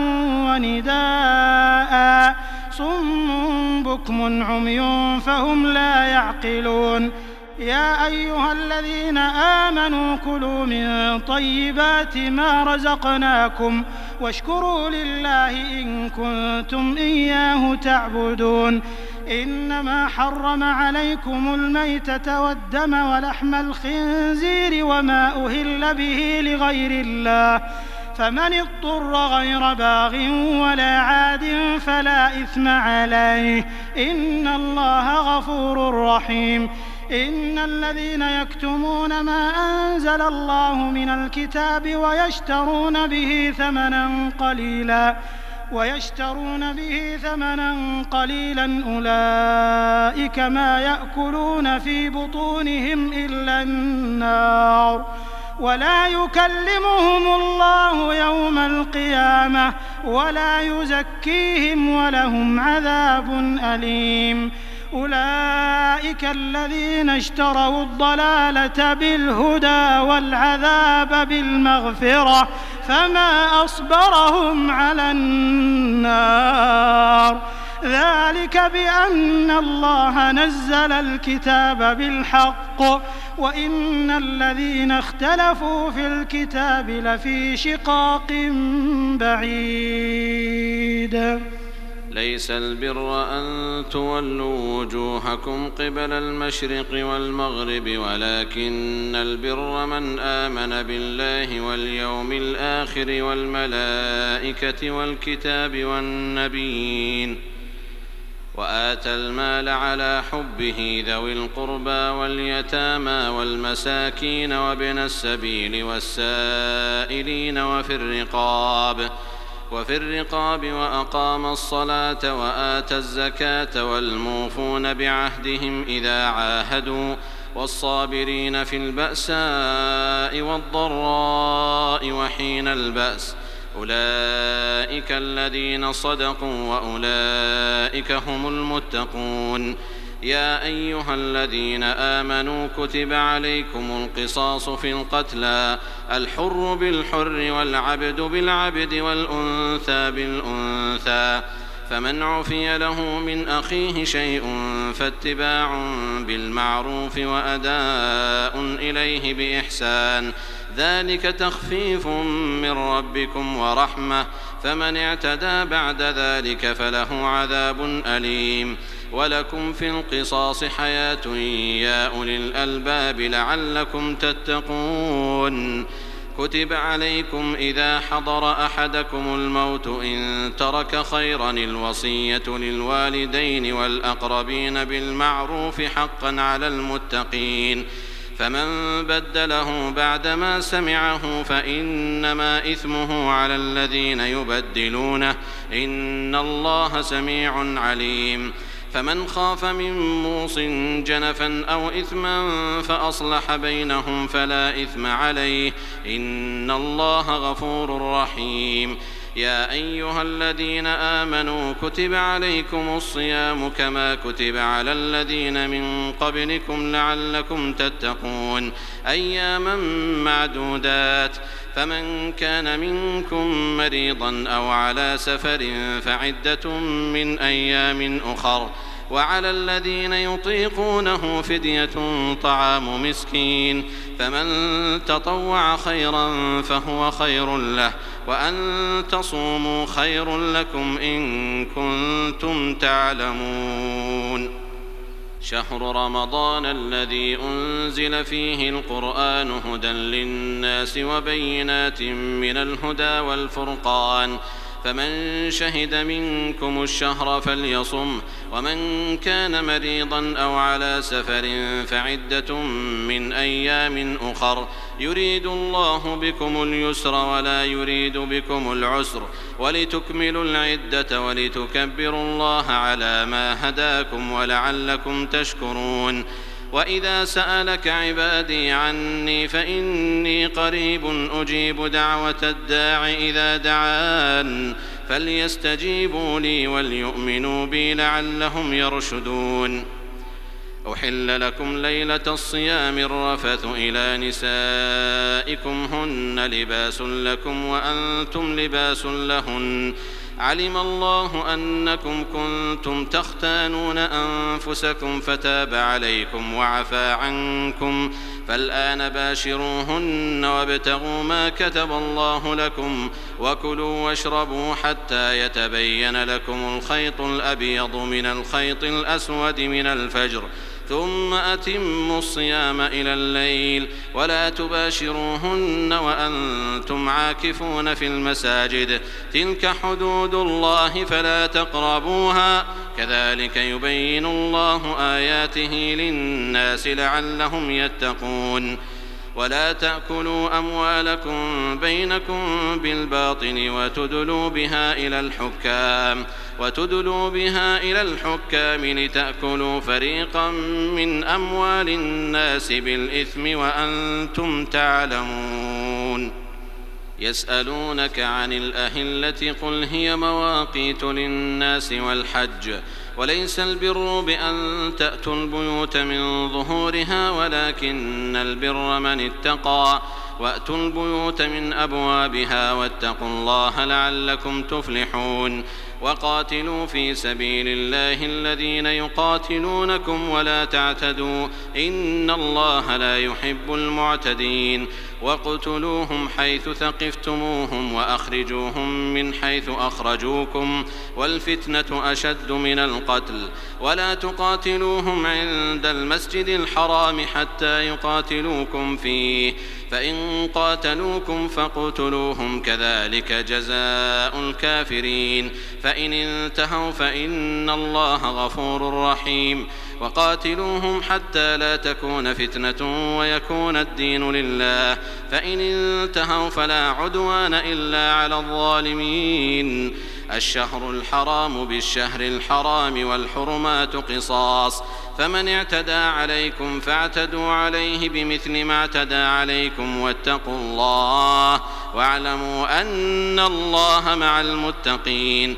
C: ونداء صم بكم عمي فهم لا يعقلون. يا أيها الذين آمنوا كلوا من طيبات ما رزقناكم واشكروا لله إن كنتم إياه تعبدون. إنما حرم عليكم الميتة والدم ولحم الخنزير وما أهل به لغير الله فمن اضطر غير باغ ولا عاد فلا إثم عليه إن الله غفور رحيم. إن الذين يكتمون ما أنزل الله من الكتاب ويشترون به ثمنا قليلا ويشترون به ثمنا قليلا أولئك ما يأكلون في بطونهم إلا النار ولا يكلمهم الله يوم القيامة ولا يزكيهم ولهم عذاب أليم أولئك الذين اشتروا الضلالة بالهدى والعذاب بالمغفرة فما أصبرهم على النار ذلك بأن الله نزل الكتاب بالحق وإن الذين اختلفوا في الكتاب لفي شقاق بعيد
B: ليس البر أن تولوا وجوهكم قبل المشرق والمغرب ولكن البر من آمن بالله واليوم الآخر والملائكة والكتاب والنبيين وآتى المال على حبه ذوي القربى واليتامى والمساكين وابن السبيل والسائلين وفي الرقاب وأقام الصلاة وآتى الزكاة والموفون بعهدهم إذا عاهدوا والصابرين في البأساء والضراء وحين البأس أولئك الذين صدقوا وأولئك هم المتقون يا أيها الذين آمنوا كتب عليكم القصاص في القتلى الحر بالحر والعبد بالعبد والأنثى بالأنثى فمن عفي له من أخيه شيء فاتباع بالمعروف وأداء إليه بإحسان ذلك تخفيف من ربكم ورحمة فمن اعتدى بعد ذلك فله عذاب أليم ولكم في القصاص حياة يا أولي الألباب لعلكم تتقون كتب عليكم إذا حضر أحدكم الموت إن ترك خيرا الوصية للوالدين والأقربين بالمعروف حقا على المتقين فمن بدله بعدما سمعه فإنما إثمه على الذين يبدلونه إن الله سميع عليم فمن خاف من موص جنفا أو إثما فأصلح بينهم فلا إثم عليه إن الله غفور رحيم يا أيها الذين آمنوا كتب عليكم الصيام كما كتب على الذين من قبلكم لعلكم تتقون أياما معدودات فمن كان منكم مريضا أو على سفر فعدة من أيام أخر وعلى الذين يطيقونه فدية طعام مسكين فمن تطوع خيرا فهو خير له وأن تصوموا خير لكم إن كنتم تعلمون شهر رمضان الذي أنزل فيه القرآن هدى للناس وبينات من الهدى والفرقان فمن شهد منكم الشهر فليصم ومن كان مريضا أو على سفر فعدة من أيام أخر يريد الله بكم اليسر ولا يريد بكم العسر ولتكملوا العدة ولتكبروا الله على ما هداكم ولعلكم تشكرون وإذا سألك عبادي عني فإني قريب أجيب دعوة الداع إذا دعان فليستجيبوا لي وليؤمنوا بي لعلهم يرشدون أحل لكم ليلة الصيام الرفث إلى نسائكم هن لباس لكم وأنتم لباس لهن علم الله أنكم كنتم تختانون أنفسكم فتاب عليكم وعفى عنكم فالآن باشروهن وابتغوا ما كتب الله لكم وكلوا واشربوا حتى يتبين لكم الخيط الأبيض من الخيط الأسود من الفجر ثم أتموا الصيام إلى الليل ولا تباشروهن وأنتم عاكفون في المساجد تلك حدود الله فلا تقربوها كذلك يبين الله آياته للناس لعلهم يتقون ولا تأكلوا أموالكم بينكم بالباطل وتدلوا بها إلى الحكام لتأكلوا فريقا من أموال الناس بالإثم وأنتم تعلمون. يسألونك عن الأهلة قل هي مواقيت للناس والحج وليس البر بأن تأتوا البيوت من ظهورها ولكن البر من اتقى وأتوا البيوت من أبوابها واتقوا الله لعلكم تفلحون. وقاتلوا في سبيل الله الذين يقاتلونكم ولا تعتدوا إن الله لا يحب المعتدين. واقتلوهم حيث ثقفتموهم وأخرجوهم من حيث أخرجوكم والفتنة أشد من القتل ولا تقاتلوهم عند المسجد الحرام حتى يقاتلوكم فيه فإن قاتلوكم فاقتلوهم كذلك جزاء الكافرين فإن انتهوا فإن الله غفور رحيم. وقاتلوهم حتى لا تكون فتنة ويكون الدين لله فإن انتهوا فلا عدوان إلا على الظالمين. الشهر الحرام بالشهر الحرام والحرمات قصاص فمن اعتدى عليكم فاعتدوا عليه بمثل ما اعتدى عليكم واتقوا الله واعلموا أن الله مع المتقين.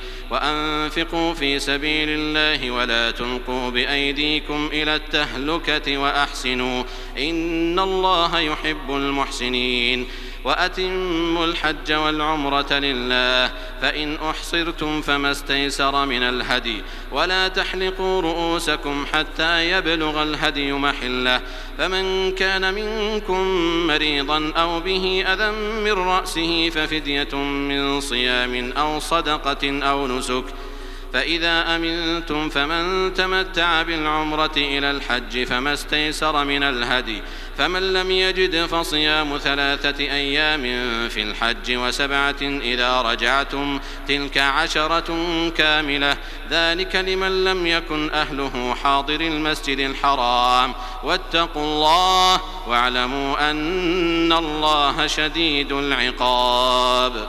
B: وأنفقوا في سبيل الله ولا تلقوا بأيديكم إلى التهلكة وأحسنوا إن الله يحب المحسنين. وأتموا الحج والعمرة لله فإن أحصرتم فما استيسر من الهدي ولا تحلقوا رؤوسكم حتى يبلغ الهدي محله فمن كان منكم مريضا أو به أذى من رأسه ففدية من صيام أو صدقة أو نسك فإذا أمنتم فمن تمتع بالعمرة إلى الحج فما استيسر من الهدي فمن لم يجد فصيام 3 أيام في الحج و7 إذا رجعتم تلك 10 كاملة ذلك لمن لم يكن أهله حاضر المسجد الحرام واتقوا الله واعلموا أن الله شديد العقاب.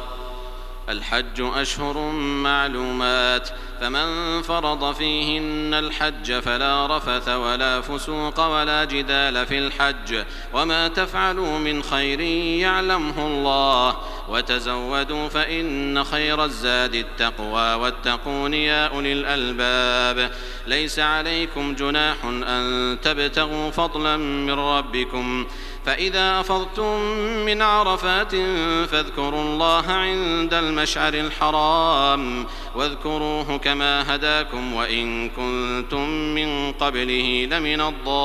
B: الحج أشهر معلومات فمن فرض فيهن الحج فلا رفث ولا فسوق ولا جدال في الحج وما تفعلوا من خير يعلمه الله وتزودوا فإن خير الزاد التقوى واتقون يا أولي الألباب. ليس عليكم جناح أن تبتغوا فضلا من ربكم فإذا أفضتم من عرفات فاذكروا الله عند المشعر الحرام واذكروه كما هداكم وإن كنتم من قبله لمن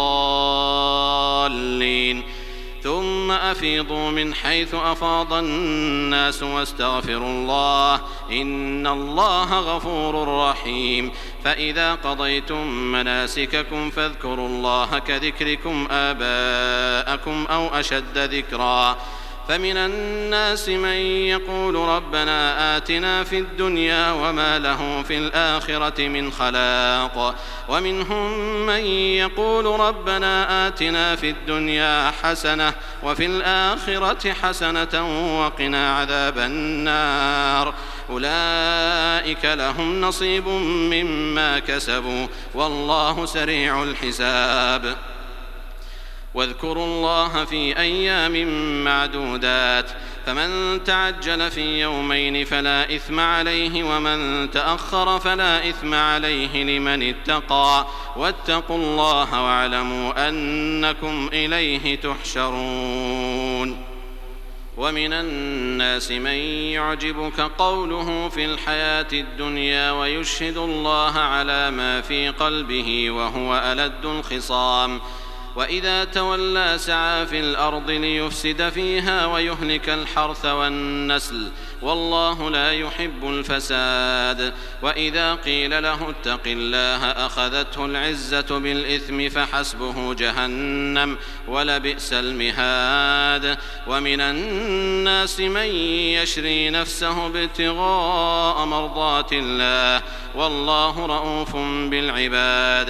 B: الضالين. ثم أفيضوا من حيث أفاض الناس واستغفروا الله إن الله غفور رحيم. فإذا قضيتم مناسككم فاذكروا الله كذكركم آباءكم أو أشد ذكرا. فمن الناس من يقول ربنا آتنا في الدنيا وما له في الآخرة من خلاق ومنهم من يقول ربنا آتنا في الدنيا حسنة وفي الآخرة حسنة وقنا عذاب النار أولئك لهم نصيب مما كسبوا والله سريع الحساب. واذكروا الله في أيام معدودات فمن تعجل في يومين فلا إثم عليه ومن تأخر فلا إثم عليه لمن اتقى واتقوا الله واعلموا أنكم إليه تحشرون. ومن الناس من يعجبك قوله في الحياة الدنيا ويشهد الله على ما في قلبه وهو ألد الخصام وإذا تولى سعى في الأرض ليفسد فيها ويهلك الحرث والنسل والله لا يحب الفساد. وإذا قيل له اتق الله أخذته العزة بالإثم فحسبه جهنم ولبئس المهاد. ومن الناس من يشري نفسه ابتغاء مرضات الله والله رؤوف بالعباد.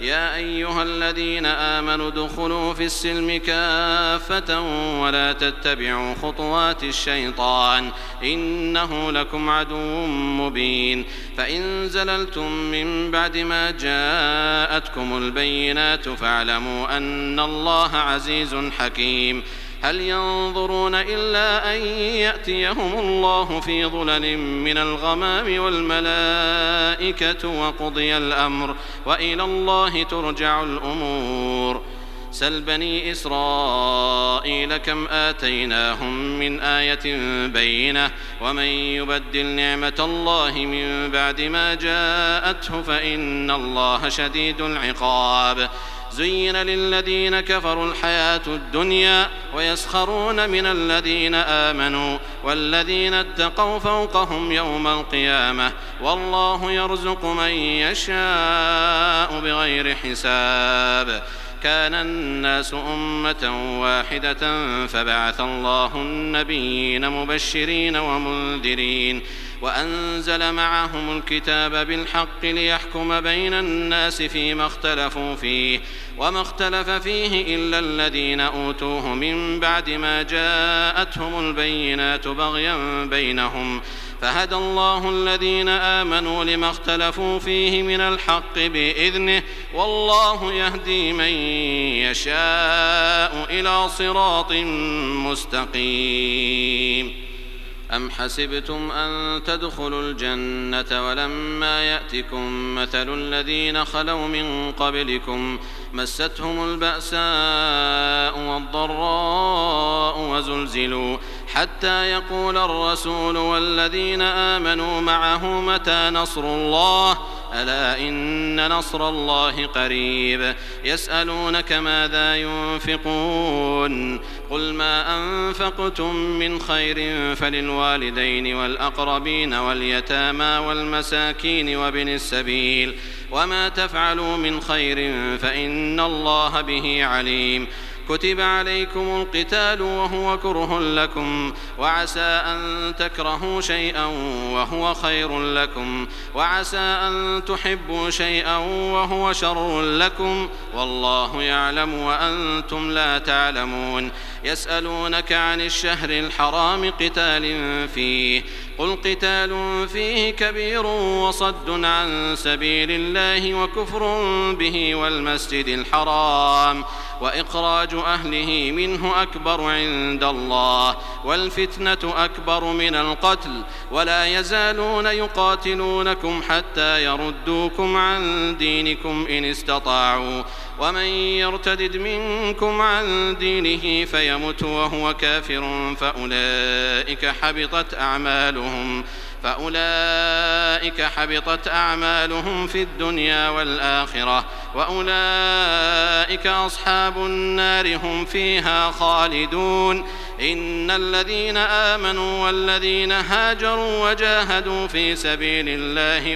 B: يا أيها الذين آمنوا ادخلوا في السلم كافة ولا تتبعوا خطوات الشيطان إنه لكم عدو مبين فإن زللتم من بعد ما جاءتكم البينات فاعلموا أن الله عزيز حكيم هل ينظرون إلا أن يأتيهم الله في ظلل من الغمام والملائكة وقضي الأمر وإلى الله ترجع الأمور سل بني إسرائيل كم آتيناهم من آية بينة ومن يبدل نعمة الله من بعد ما جاءته فإن الله شديد العقاب زين للذين كفروا الحياة الدنيا ويسخرون من الذين آمنوا والذين اتقوا فوقهم يوم القيامة والله يرزق من يشاء بغير حساب كان الناس أمة واحدة فبعث الله النبيين مبشرين ومنذرين وأنزل معهم الكتاب بالحق ليحكم بين الناس فيما اختلفوا فيه وما اختلف فيه إلا الذين أوتوه من بعد ما جاءتهم البينات بغيا بينهم فهدى الله الذين آمنوا لما اختلفوا فيه من الحق بإذنه والله يهدي من يشاء إلى صراط مستقيم أم حسبتم أن تدخلوا الجنة ولما يأتكم مثل الذين خلوا من قبلكم مستهم البأساء والضراء وزلزلوا حتى يقول الرسول والذين آمنوا معه متى نصر الله ألا إن نصر الله قريب يسألونك ماذا ينفقون قل ما أنفقتم من خير فللوالدين والأقربين واليتامى والمساكين وابن السبيل وما تفعلوا من خير فإن الله به عليم كتب عليكم القتال وهو كره لكم وعسى أن تكرهوا شيئا وهو خير لكم وعسى أن تحبوا شيئا وهو شر لكم والله يعلم وأنتم لا تعلمون يسألونك عن الشهر الحرام قتال فيه قل قتال فيه كبير وصد عن سبيل الله وكفر به والمسجد الحرام وإخراج أهله منه أكبر عند الله والفتنة أكبر من القتل ولا يزالون يقاتلونكم حتى يردوكم عن دينكم إن استطاعوا ومن يرتدد منكم عن دينه فيمت وهو كافر فأولئك حبطت أعمالهم في الدنيا والآخرة وأولئك أصحاب النار هم فيها خالدون إن الذين آمنوا والذين هاجروا وجاهدوا في سبيل الله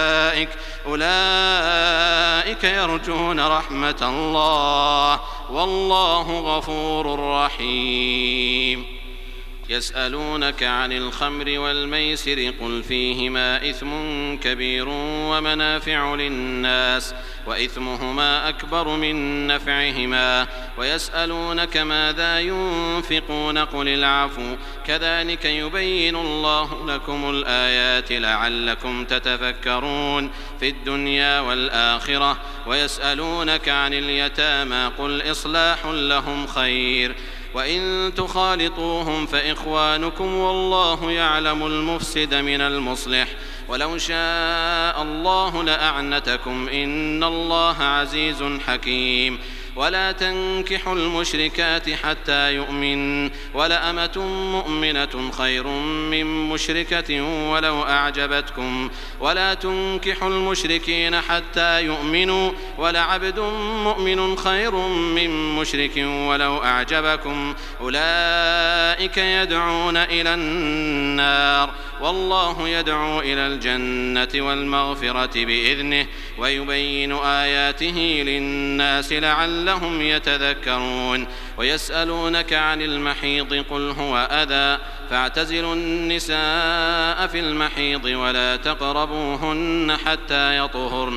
B: أولئك يرجون رحمة الله والله غفور رحيم يسألونك عن الخمر والميسر قل فيهما إثم كبير ومنافع للناس وإثمهما أكبر من نفعهما ويسألونك ماذا ينفقون قل العفو كذلك يبين الله لكم الآيات لعلكم تتفكرون في الدنيا والآخرة ويسألونك عن اليتامى قل إصلاح لهم خير وإن تخالطوهم فإخوانكم والله يعلم المفسد من المصلح ولو شاء الله لأعنتكم إن الله عزيز حكيم ولا تنكحوا المشركات حتى يؤمن ولأمة مؤمنة خير من مشركة ولو أعجبتكم ولا تنكحوا المشركين حتى يؤمنوا ولعبد مؤمن خير من مشرك ولو أعجبكم أولئك يدعون إلى النار والله يدعو إلى الجنة والمغفرة بإذنه ويبين آياته للناس لعلهم يتذكرون ويسألونك عن المحيض قل هو أذى فاعتزلوا النساء في المحيض ولا تقربوهن حتى يطهرن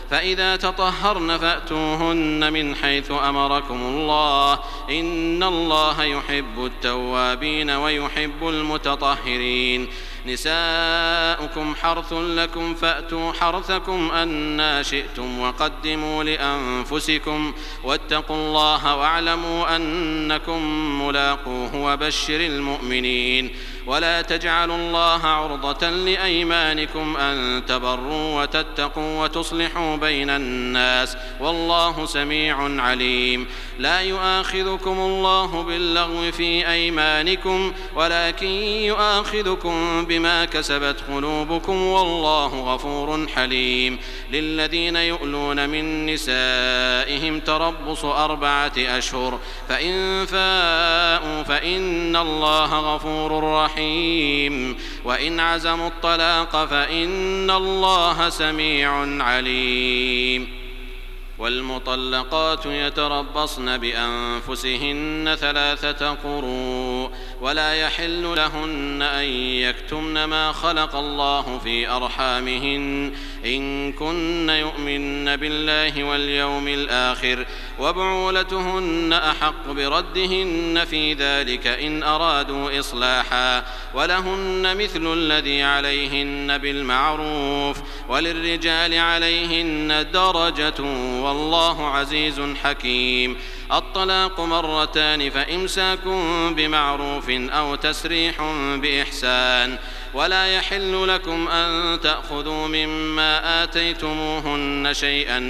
B: فإذا تطهرن فأتوهن من حيث أمركم الله إن الله يحب التوابين ويحب المتطهرين نساؤكم حرث لكم فأتوا حرثكم أنى شئتم وقدموا لأنفسكم واتقوا الله واعلموا أنكم ملاقوه وبشر المؤمنين ولا تجعلوا الله عرضة لأيمانكم أن تبروا وتتقوا وتصلحوا بين الناس والله سميع عليم لا يؤاخذكم الله باللغو في أيمانكم ولكن يؤاخذكم بما كسبت قلوبكم والله غفور حليم للذين يؤلون من نسائهم تربص 4 أشهر فإن فاءوا فإن الله غفور رحيم وإن عزموا الطلاق فإن الله سميع عليم والمطلقات يتربصن بأنفسهن 3 قروء ولا يحل لهن أن يكتمن ما خلق الله في أرحامهن إن كن يؤمن بالله واليوم الآخر وبعولتهن أحق بردهن في ذلك إن أرادوا إصلاحا ولهن مثل الذي عليهن بالمعروف وللرجال عليهن درجة والله عزيز حكيم الطلاق 2 مرتان فإمساك بمعروف أو تسريح بإحسان ولا يحل لكم أن تأخذوا مما آتيتموهن شيئا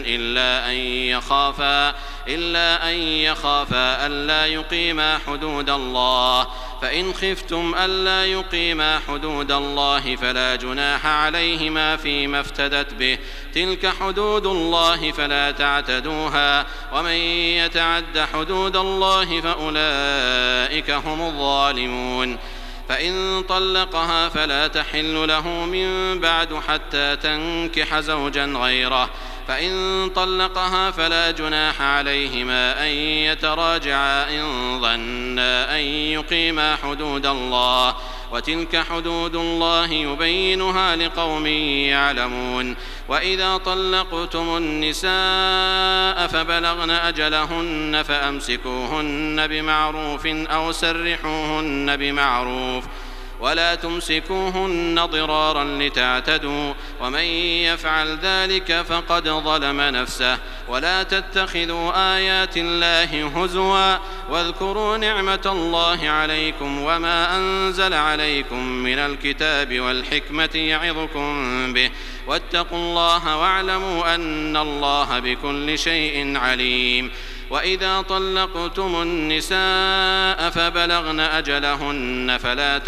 B: إلا أن يخافا ألا يقيما حدود الله فإن خفتم ألا يقيما حدود الله فلا جناح عليهما فيما افتدت به تلك حدود الله فلا تعتدوها ومن يتعد حدود الله فأولئك هم الظالمون فإن طلقها فلا تحل له من بعد حتى تنكح زوجا غيره فإن طلقها فلا جناح عليهما أن يتراجعا إن ظنا أن يقيما حدود الله وتلك حدود الله يبينها لقوم يعلمون وإذا طلقتم النساء فبلغن أجلهن فأمسكوهن بمعروف أو سرحوهن بمعروف ولا تمسكوهن ضرارا لتعتدوا ومن يفعل ذلك فقد ظلم نفسه ولا تتخذوا آيات الله هزوا واذكروا نعمة الله عليكم وما أنزل عليكم من الكتاب والحكمة يعظكم به واتقوا الله واعلموا أن الله بكل شيء عليم وإذا طلقتم النساء فبلغن أجلهن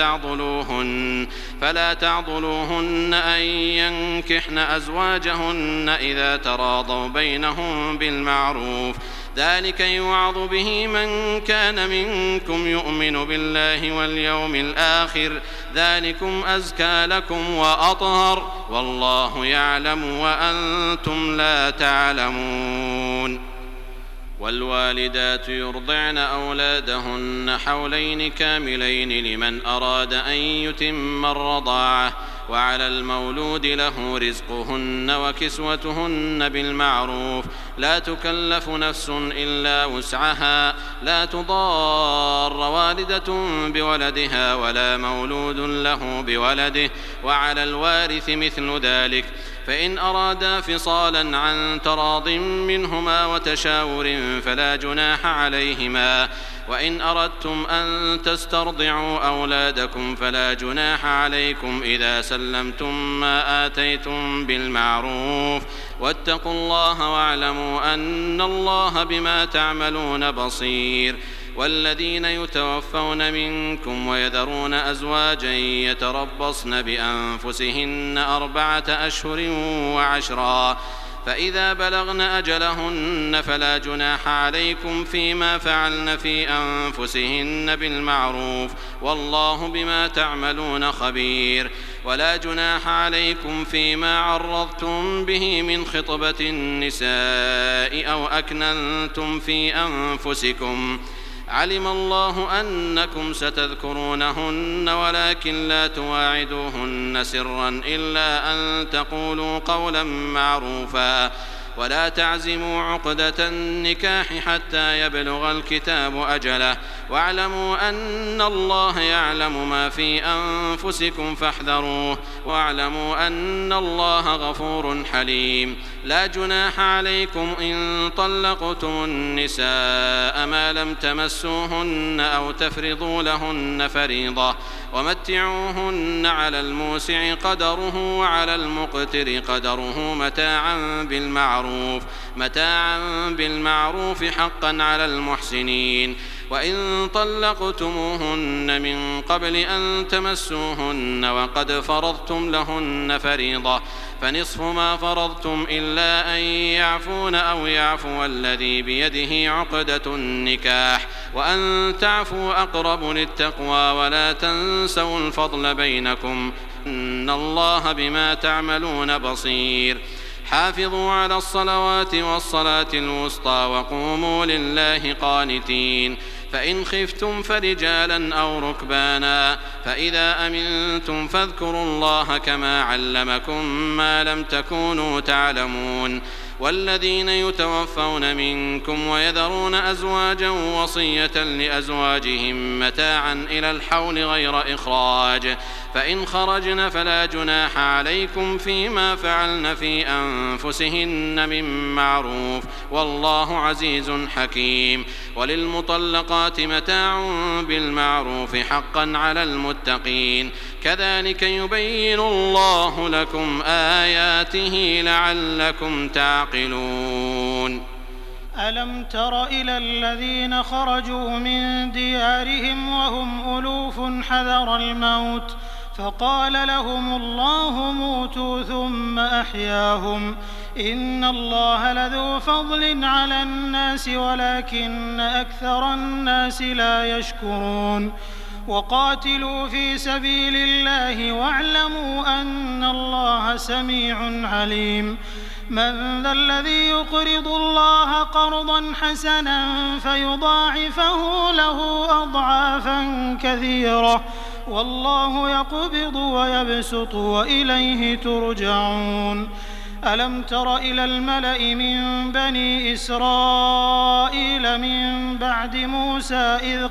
B: فلا تعضلوهن أن ينكحن أزواجهن إذا تراضوا بينهم بالمعروف ذلك يوعظ به من كان منكم يؤمن بالله واليوم الآخر ذلكم أزكى لكم وأطهر والله يعلم وأنتم لا تعلمون والوالدات يرضعن أولادهن حولين كاملين لمن أراد أن يتم الرضاعة وعلى المولود له رزقهن وكسوتهن بالمعروف لا تكلف نفس إلا وسعها لا تضار والدة بولدها ولا مولود له بولده وعلى الوارث مثل ذلك فإن أرادا فصالا عن تراض منهما وتشاور فلا جناح عليهما وإن أردتم أن تسترضعوا أولادكم فلا جناح عليكم إذا سلمتم ما آتيتم بالمعروف واتقوا الله واعلموا أن الله بما تعملون بصير والذين يتوفون منكم ويذرون أزواجا يتربصن بأنفسهن 4 أشهر و10 فإذا بلغن أجلهن فلا جناح عليكم فيما فعلن في أنفسهن بالمعروف والله بما تعملون خبير ولا جناح عليكم فيما عرضتم به من خطبة النساء أو أكننتم في أنفسكم علم الله أنكم ستذكرونهن ولكن لا تواعدوهن سرا إلا أن تقولوا قولا معروفا ولا تعزموا عقدة النكاح حتى يبلغ الكتاب أجله واعلموا أن الله يعلم ما في أنفسكم فاحذروه واعلموا أن الله غفور حليم. لا جناح عليكم إن طلقتم النساء ما لم تمسوهن أو تفرضوا لهن فريضة ومتعوهن على الموسع قدره وعلى المقتر قدره متاعا بالمعروف حقا على المحسنين. وإن طلقتموهن من قبل أن تمسوهن وقد فرضتم لهن فريضة فنصف ما فرضتم إلا أن يعفون أو يعفو الذي بيده عقدة النكاح وأن تعفوا أقرب للتقوى ولا تنسوا الفضل بينكم إن الله بما تعملون بصير. حافظوا على الصلوات والصلاة الوسطى وقوموا لله قانتين. فإن خفتم فرجالا أو ركبانا فإذا أمنتم فاذكروا الله كما علمكم ما لم تكونوا تعلمون. والذين يتوفون منكم ويذرون أزواجا وصية لأزواجهم متاعا إلى الحول غير إخراج فإن خرجن فلا جناح عليكم فيما فعلن في أنفسهن من معروف والله عزيز حكيم. وللمطلقات متاع بالمعروف حقا على المتقين كذلك يبين الله لكم آياته لعلكم تعقلون.
C: ألم تر إلى الذين خرجوا من ديارهم وهم ألوف حذر الموت فقال لهم الله موتوا ثم أحياهم إن الله لذو فضل على الناس ولكن أكثر الناس لا يشكرون. وقاتلوا في سبيل الله واعلموا أن الله سميع عليم. من ذا الذي يقرض الله قرضا حسنا فيضاعفه له أضعافا كثيرة والله يقبض ويبسط وإليه ترجعون. ألم تر إلى الملأ من بني إسرائيل من بعد موسى إذ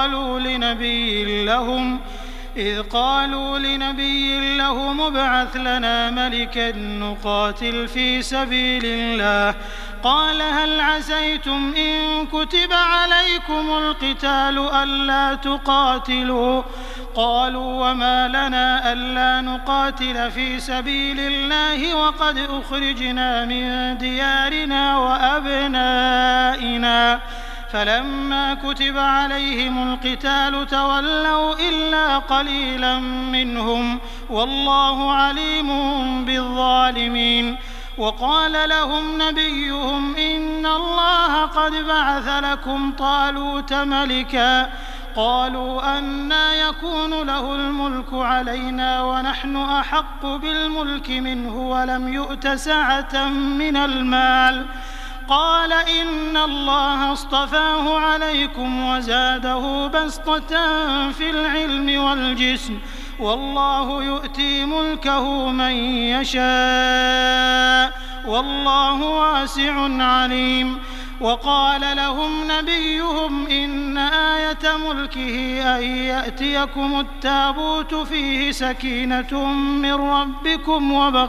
C: قالوا لنبي لهم ابعث لنا ملكا نقاتل في سبيل الله قال هل عسيتم إن كتب عليكم القتال ألا تقاتلوا قالوا وما لنا ألا نقاتل في سبيل الله وقد أخرجنا من ديارنا وأبنائنا فلما كتب عليهم القتال تولوا إلا قليلا منهم والله عليم بالظالمين. وقال لهم نبيهم إن الله قد بعث لكم طالوت ملكا قالوا أنى يكون له الملك علينا ونحن أحق بالملك منه ولم يؤت سعة من المال قال إن الله اصطفاه عليكم وزاده بسطة في العلم والجسم والله يؤتي ملكه من يشاء والله واسع عليم. وقال لهم نبيهم إن آية ملكه أن يأتيكم التابوت فيه سكينة من ربكم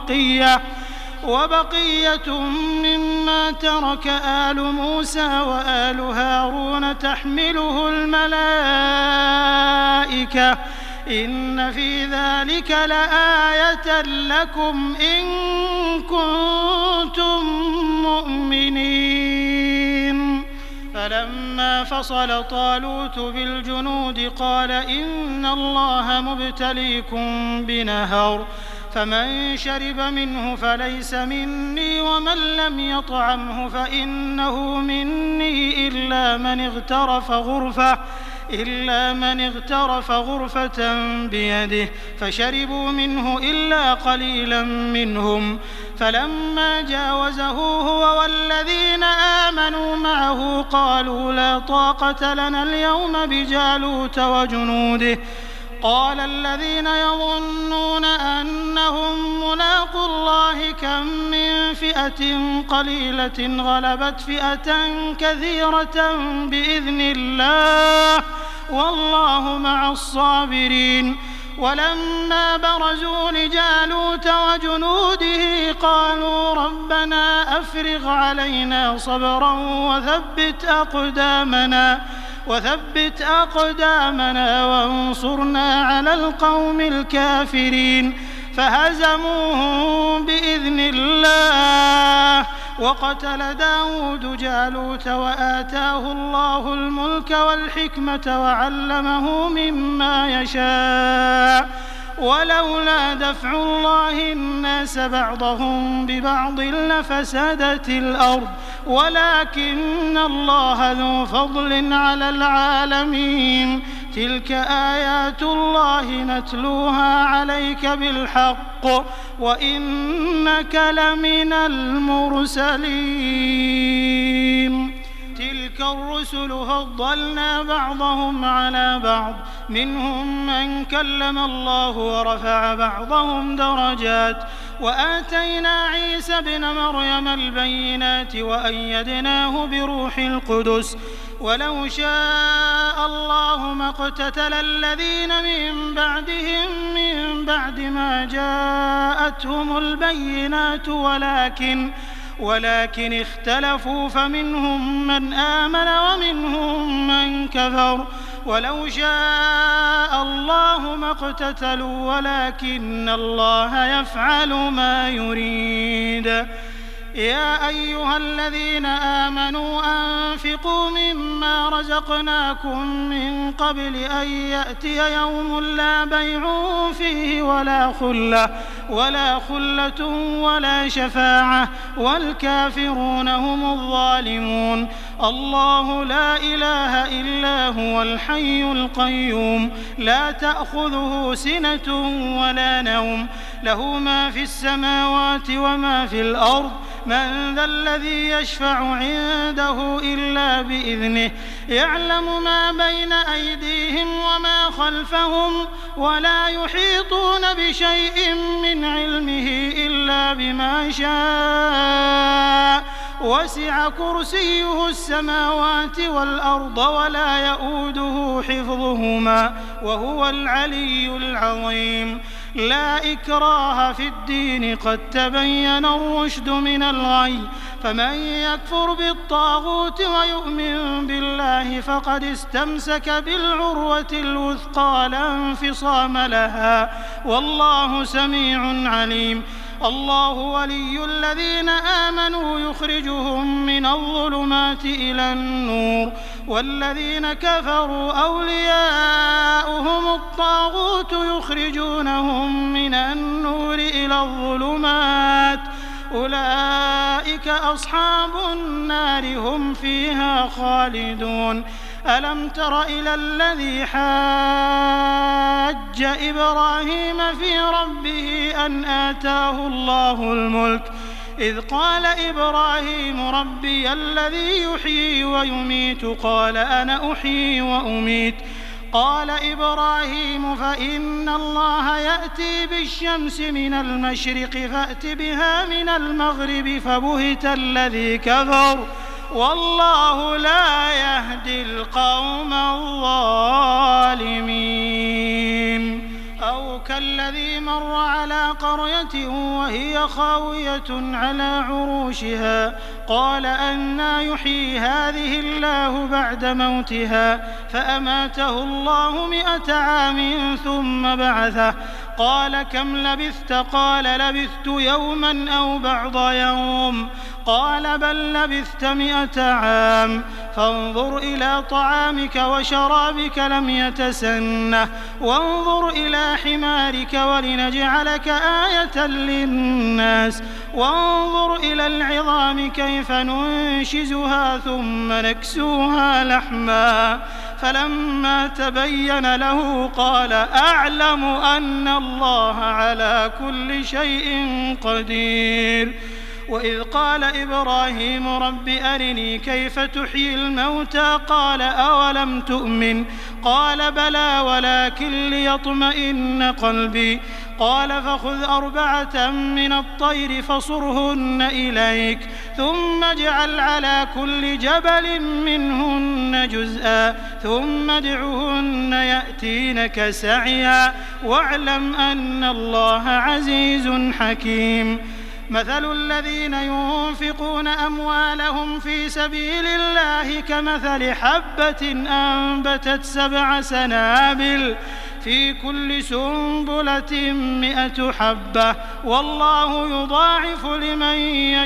C: وبقية مما ترك آل موسى وآل هارون تحمله الملائكة إن في ذلك لآية لكم إن كنتم مؤمنين. فلما فصل طالوت بالجنود قال إن الله مبتليكم بنهر فمن شرب منه فليس مني ومن لم يطعمه فإنه مني إلا من اغترف غرفة بيده فشربوا منه إلا قليلا منهم. فلما جاوزه هو والذين آمنوا معه قالوا لا طاقة لنا اليوم بجالوت وجنوده قال الذين يظنون أنهم ملاقو الله كم من فئة قليلة غلبت فئة كثيرة بإذن الله والله مع الصابرين. ولما برزوا لجالوت وجنوده قالوا ربنا أفرغ علينا صبرا وثبت أقدامنا وانصرنا على القوم الكافرين. فهزموهم بإذن الله وقتل داود جالوت وآتاه الله الملك والحكمة وعلمه مما يشاء ولولا دفع الله الناس بعضهم ببعض لفسدت الأرض ولكن الله ذو فضل على العالمين. تلك آيات الله نتلوها عليك بالحق وإنك لمن المرسلين. تلك الرسل فضلنا بعضهم على بعض منهم من كلم الله ورفع بعضهم درجات وآتينا عيسى ابن مريم البينات وأيدناه بروح القدس ولو شاء الله ما اقتتل الذين من بعدهم من بعد ما جاءتهم البينات ولكن اختلفوا فمنهم من آمن ومنهم من كفر ولو شاء الله ما اقتتلوا ولكن الله يفعل ما يريد. يا أيها الذين آمنوا أنفقوا مما رزقناكم من قبل أن يأتي يوم لا بيع فيه ولا خلة ولا شفاعة والكافرون هم الظالمون. الله لا إله إلا هو الحي القيوم لا تأخذه سنة ولا نوم له ما في السماوات وما في الأرض من ذا الذي يشفع عنده إلا بإذنه يعلم ما بين أيديهم وما خلفهم ولا يحيطون بشيء من علمه إلا بما شاء وسع كرسيه السماوات والأرض ولا يؤوده حفظهما وهو العلي العظيم. لا إكراه في الدين قد تبين الرشد من الغي فمن يكفر بالطاغوت ويؤمن بالله فقد استمسك بالعروة الوثقى لا انفصام لها والله سميع عليم. الله ولي الذين آمنوا يخرجهم من الظلمات إلى النور والذين كفروا أولياؤهم الطاغوت يخرجونهم من النور إلى الظلمات أولئك أصحاب النار هم فيها خالدون. ألم تر إلى الذي حاج إبراهيم في ربه أن آتاه الله الملك إذ قال إبراهيم ربي الذي يحيي ويميت قال أنا أحيي وأميت قال إبراهيم فإن الله يأتي بالشمس من المشرق فأت بها من المغرب فبهت الذي كفر والله لا يهدي القوم الظالمين. أو كالذي مر على قرية وهي خاوية على عروشها قال أنى يحيي هذه الله بعد موتها فأماته الله 100 عام ثم بعثه قال كم لبثت قال لبثت يوما أو بعض يوم قال بل لبثت 100 عام فانظر إلى طعامك وشرابك لم يتسنه وانظر إلى حمارك ولنجعلك آية للناس وانظر إلى العظام كيف ننشزها ثم نكسوها لحما فلما تبين له قال أعلم أن الله على كل شيء قدير. وإذ قال إبراهيم رب أرني كيف تحيي الموتى قال أولم تؤمن قال بلى ولكن ليطمئن قلبي قال فخذ 4 من الطير فصرهن إليك ثم اجعل على كل جبل منهن جزءا ثم ادعهن يأتينك سعيا واعلم أن الله عزيز حكيم مثل الذين ينفقون أموالهم في سبيل الله كمثل حبة أنبتت 7 سنابل في كل سنبلة 100 حبة والله يضاعف لمن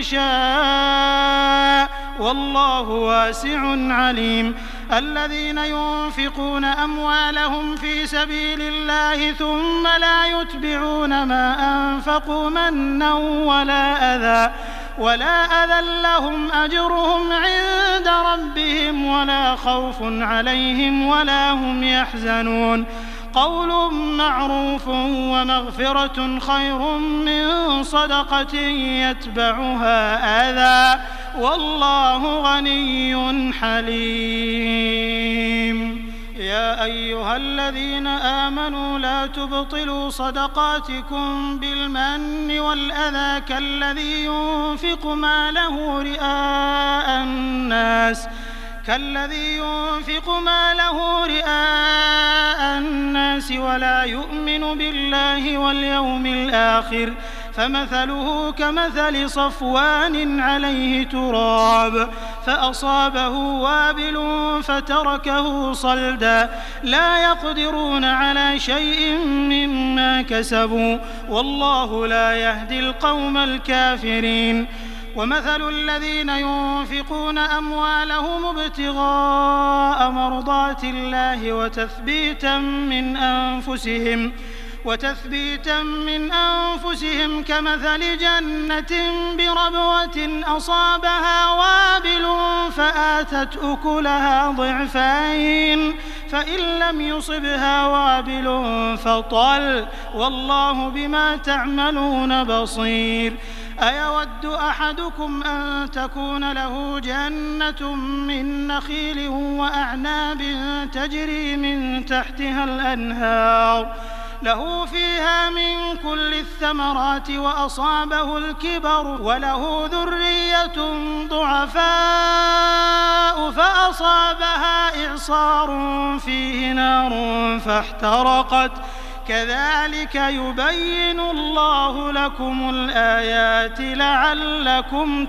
C: يشاء والله واسع عليم الذين ينفقون أموالهم في سبيل الله ثم لا يتبعون ما أنفقوا منا ولا أذى لهم أجرهم عند ربهم ولا خوف عليهم ولا هم يحزنون قول معروف ومغفرة خير من صدقة يتبعها أذى والله غني حليم يا أيها الذين آمنوا لا تبطلوا صدقاتكم بالمن والأذى كالذي ينفق ماله رئاء الناس ولا يؤمن بالله واليوم الآخر فمثله كمثل صفوان عليه تراب فأصابه وابل فتركه صلدا لا يقدرون على شيء مما كسبوا والله لا يهدي القوم الكافرين ومثل الذين ينفقون أموالهم ابتغاء مرضات الله وتثبيتا من أنفسهم كمثل جنة بربوة أصابها وابل فآتت أكلها ضعفين فإن لم يصبها وابل فطل والله بما تعملون بصير أيود أحدكم أن تكون له جنة من نخيل وأعناب تجري من تحتها الأنهار له فيها من كل الثمرات وأصابه الكبر وله ذرية ضعفاء فأصابها إعصار فيه نار فاحترقت كذلك يبين الله لكم الآيات لعلكم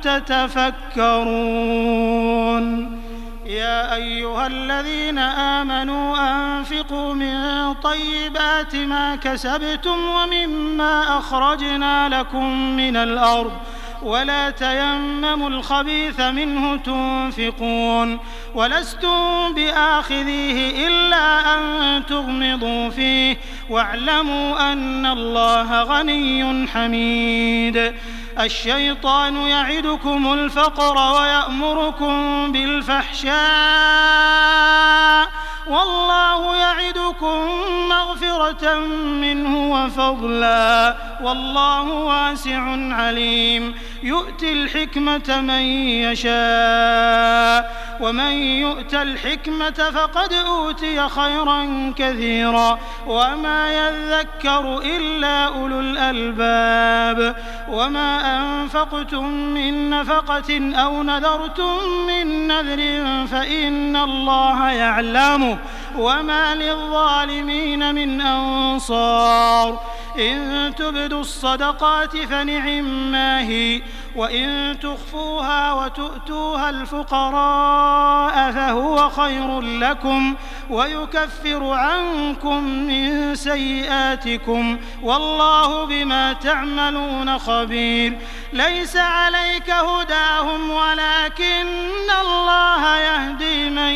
C: تتفكرون يا أيها الذين آمنوا أنفقوا من طيبات ما كسبتم ومما أخرجنا لكم من الأرض ولا تيمموا الخبيث منه تنفقون ولستم بآخذيه إلا أن تغمضوا فيه واعلموا أن الله غني حميد الشيطان يعدكم الفقر ويأمركم بالفحشاء والله يعدكم مغفرة منه وفضلا والله واسع عليم يؤتي الحكمة من يشاء ومن يؤت الحكمة فقد أوتي خيرا كثيرا وما يذكر إلا أولو الألباب وما أنفقتم من نفقة أو نذرتم من نذر فإن الله يعلمه وما للظالمين من أنصار إن تبدوا الصدقات فنعما هي وإن تخفوها وتؤتوها الفقراء فهو خير لكم ويكفر عنكم من سيئاتكم والله بما تعملون خبير ليس عليك هداهم ولكن الله يهدي من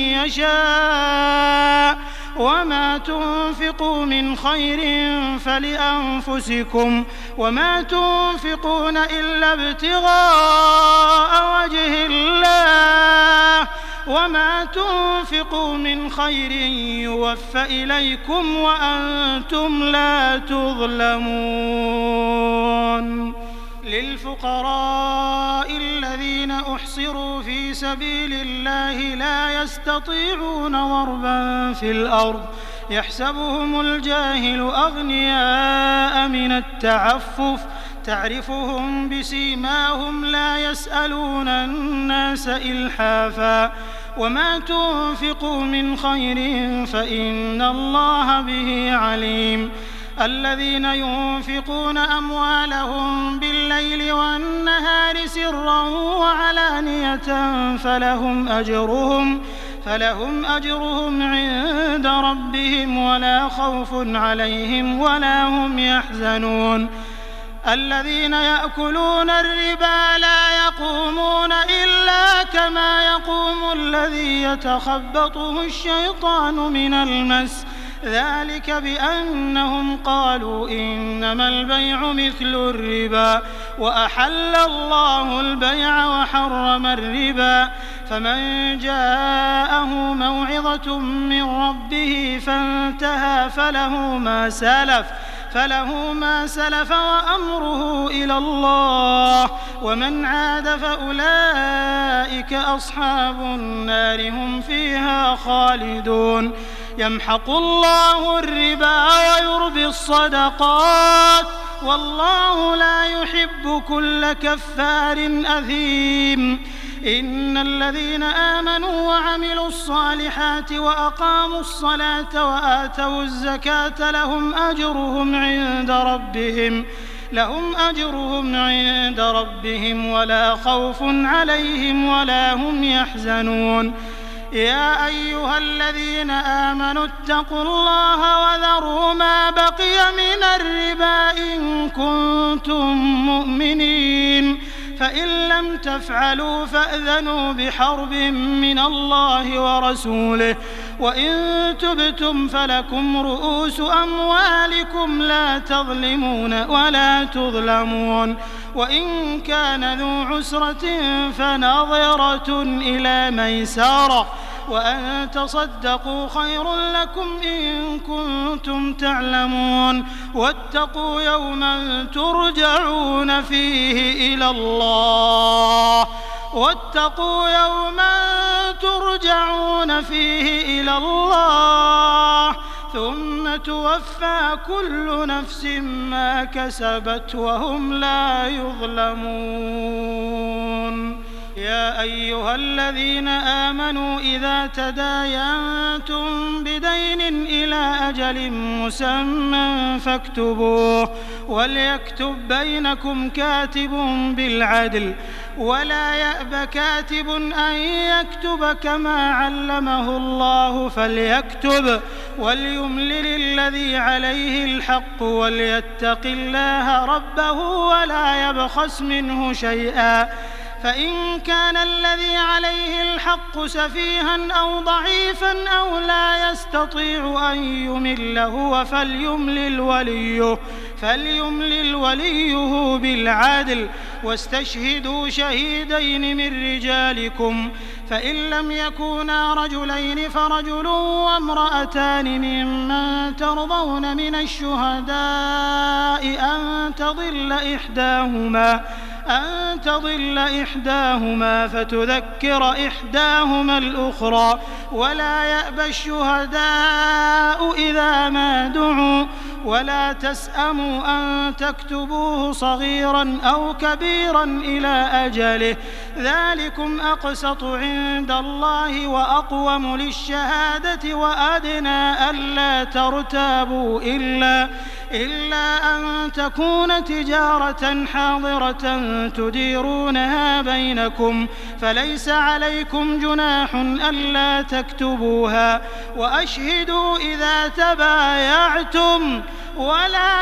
C: يشاء وما تنفقوا من خير فلأنفسكم وما تنفقون إلا ابتغاء وجه الله وما تنفقوا من خير يوفى إليكم وأنتم لا تظلمون للفقراء الذين أحصروا في سبيل الله لا يستطيعون ضربا في الأرض يحسبهم الجاهل أغنياء من التعفف تعرفهم بسيماهم لا يسألون الناس إلحافا وما تنفقوا من خير فإن الله به عليم الذين ينفقون أموالهم بالليل والنهار سرا وعلانية فلهم أجرهم عند ربهم ولا خوف عليهم ولا هم يحزنون الذين يأكلون الربا لا يقومون إلا كما يقوم الذي يتخبطه الشيطان من المس ذلك بأنهم قالوا إنما البيع مثل الربا وأحل الله البيع وحرم الربا فمن جاءه موعظة من ربه فانتهى فله ما سلف وأمره إلى الله ومن عاد فأولئك أصحاب النار هم فيها خالدون يمحق الله الربا ويربي الصدقات والله لا يحب كل كفار أثيم إن الذين آمنوا وعملوا الصالحات وأقاموا الصلاة وآتوا الزكاة لهم أجرهم عند ربهم ولا خوف عليهم ولا هم يحزنون يا أيها الذين آمنوا اتقوا الله وذروا ما بقي من الربا إن كنتم مؤمنين فإن لم تفعلوا فأذنوا بحرب من الله ورسوله وإن تبتم فلكم رؤوس أموالكم لا تظلمون ولا تظلمون وإن كان ذو عسرة فنظرة إلى ميسرة وأن تصدقوا خير لكم إن كنتم تعلمون واتقوا يوما ترجعون فيه إلى الله ثم توفى كل نفس ما كسبت وهم لا يظلمون يا أيها الذين آمنوا إذا تداينتم بدين إلى أجل مسمى فاكتبوه وليكتب بينكم كاتب بالعدل ولا يأب كاتب أن يكتب كما علمه الله فليكتب وليملل الذي عليه الحق وليتق الله ربه ولا يبخس منه شيئا فإن كان الذي عليه الحق سفيها أو ضعيفا أو لا يستطيع أن يمل هو فليملل وليه بالعدل واستشهدوا شهيدين من رجالكم فإن لم يكونا رجلين فرجل وامرأتان ممن ترضون من الشهداء أن تضل إحداهما فتذكر إحداهما الأخرى ولا يأبى الشهداء إذا ما دعوا ولا تسأموا أن تكتبوه صغيرا أو كبيرا إلى أجله ذلكم أقسط عند الله وأقوم للشهادة وأدنى ألا ترتابوا إلا أن تكون تجارة حاضرة تديرونها بينكم فليس عليكم جناح ألا تكتبوها وأشهدوا إذا تبايعتم ولا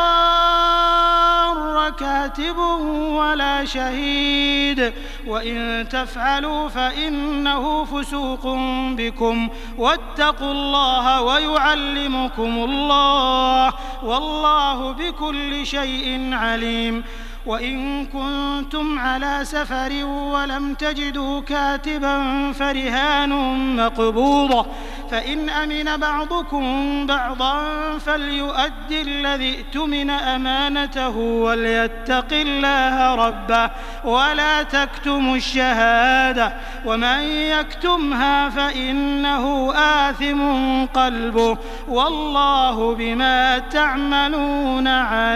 C: يضار كاتب ولا شهيد وإن تفعلوا فإنه فسوق بكم واتقوا الله ويعلمكم الله والله بكل شيء عليم وإن كنتم على سفر ولم تجدوا كاتبا فرهان فإن أمن بعضكم بعضا فليؤد الذي اؤتمن أمانته وليتق الله ربه ولا تكتموا الشهادة ومن يكتمها فإنه آثم قلبه والله بما تعملون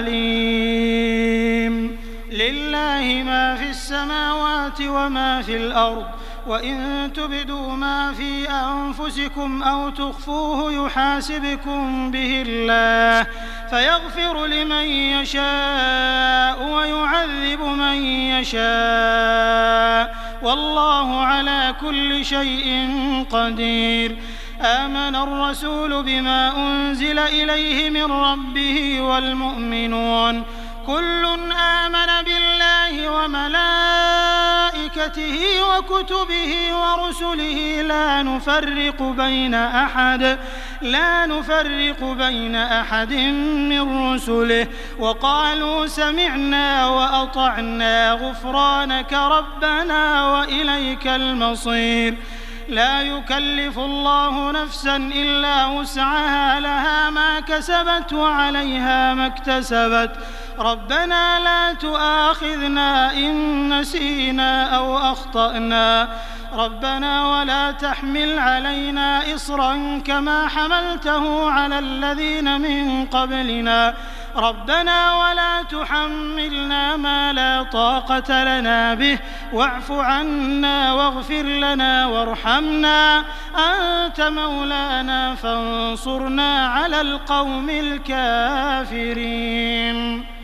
C: عليم. لله ما في السماوات وما في الأرض وإن تبدوا ما في أنفسكم أو تخفوه يحاسبكم به الله فيغفر لمن يشاء ويعذب من يشاء والله على كل شيء قدير. آمن الرسول بما أنزل إليه من ربه والمؤمنون كل آمن بالله وملائكته وكتبه ورسله لا نفرق بين أحد من رسله وقالوا سمعنا وأطعنا غفرانك ربنا وإليك المصير. لا يكلف الله نفسا إلا وسعها لها ما كسبت وعليها ما اكتسبت ربنا لا تؤاخذنا إن نسينا أو أخطأنا ربنا ولا تحمل علينا إصرا كما حملته على الذين من قبلنا ربنا ولا تحملنا ما لا طاقة لنا به واعف عنا واغفر لنا وارحمنا أنت مولانا فانصرنا على القوم الكافرين.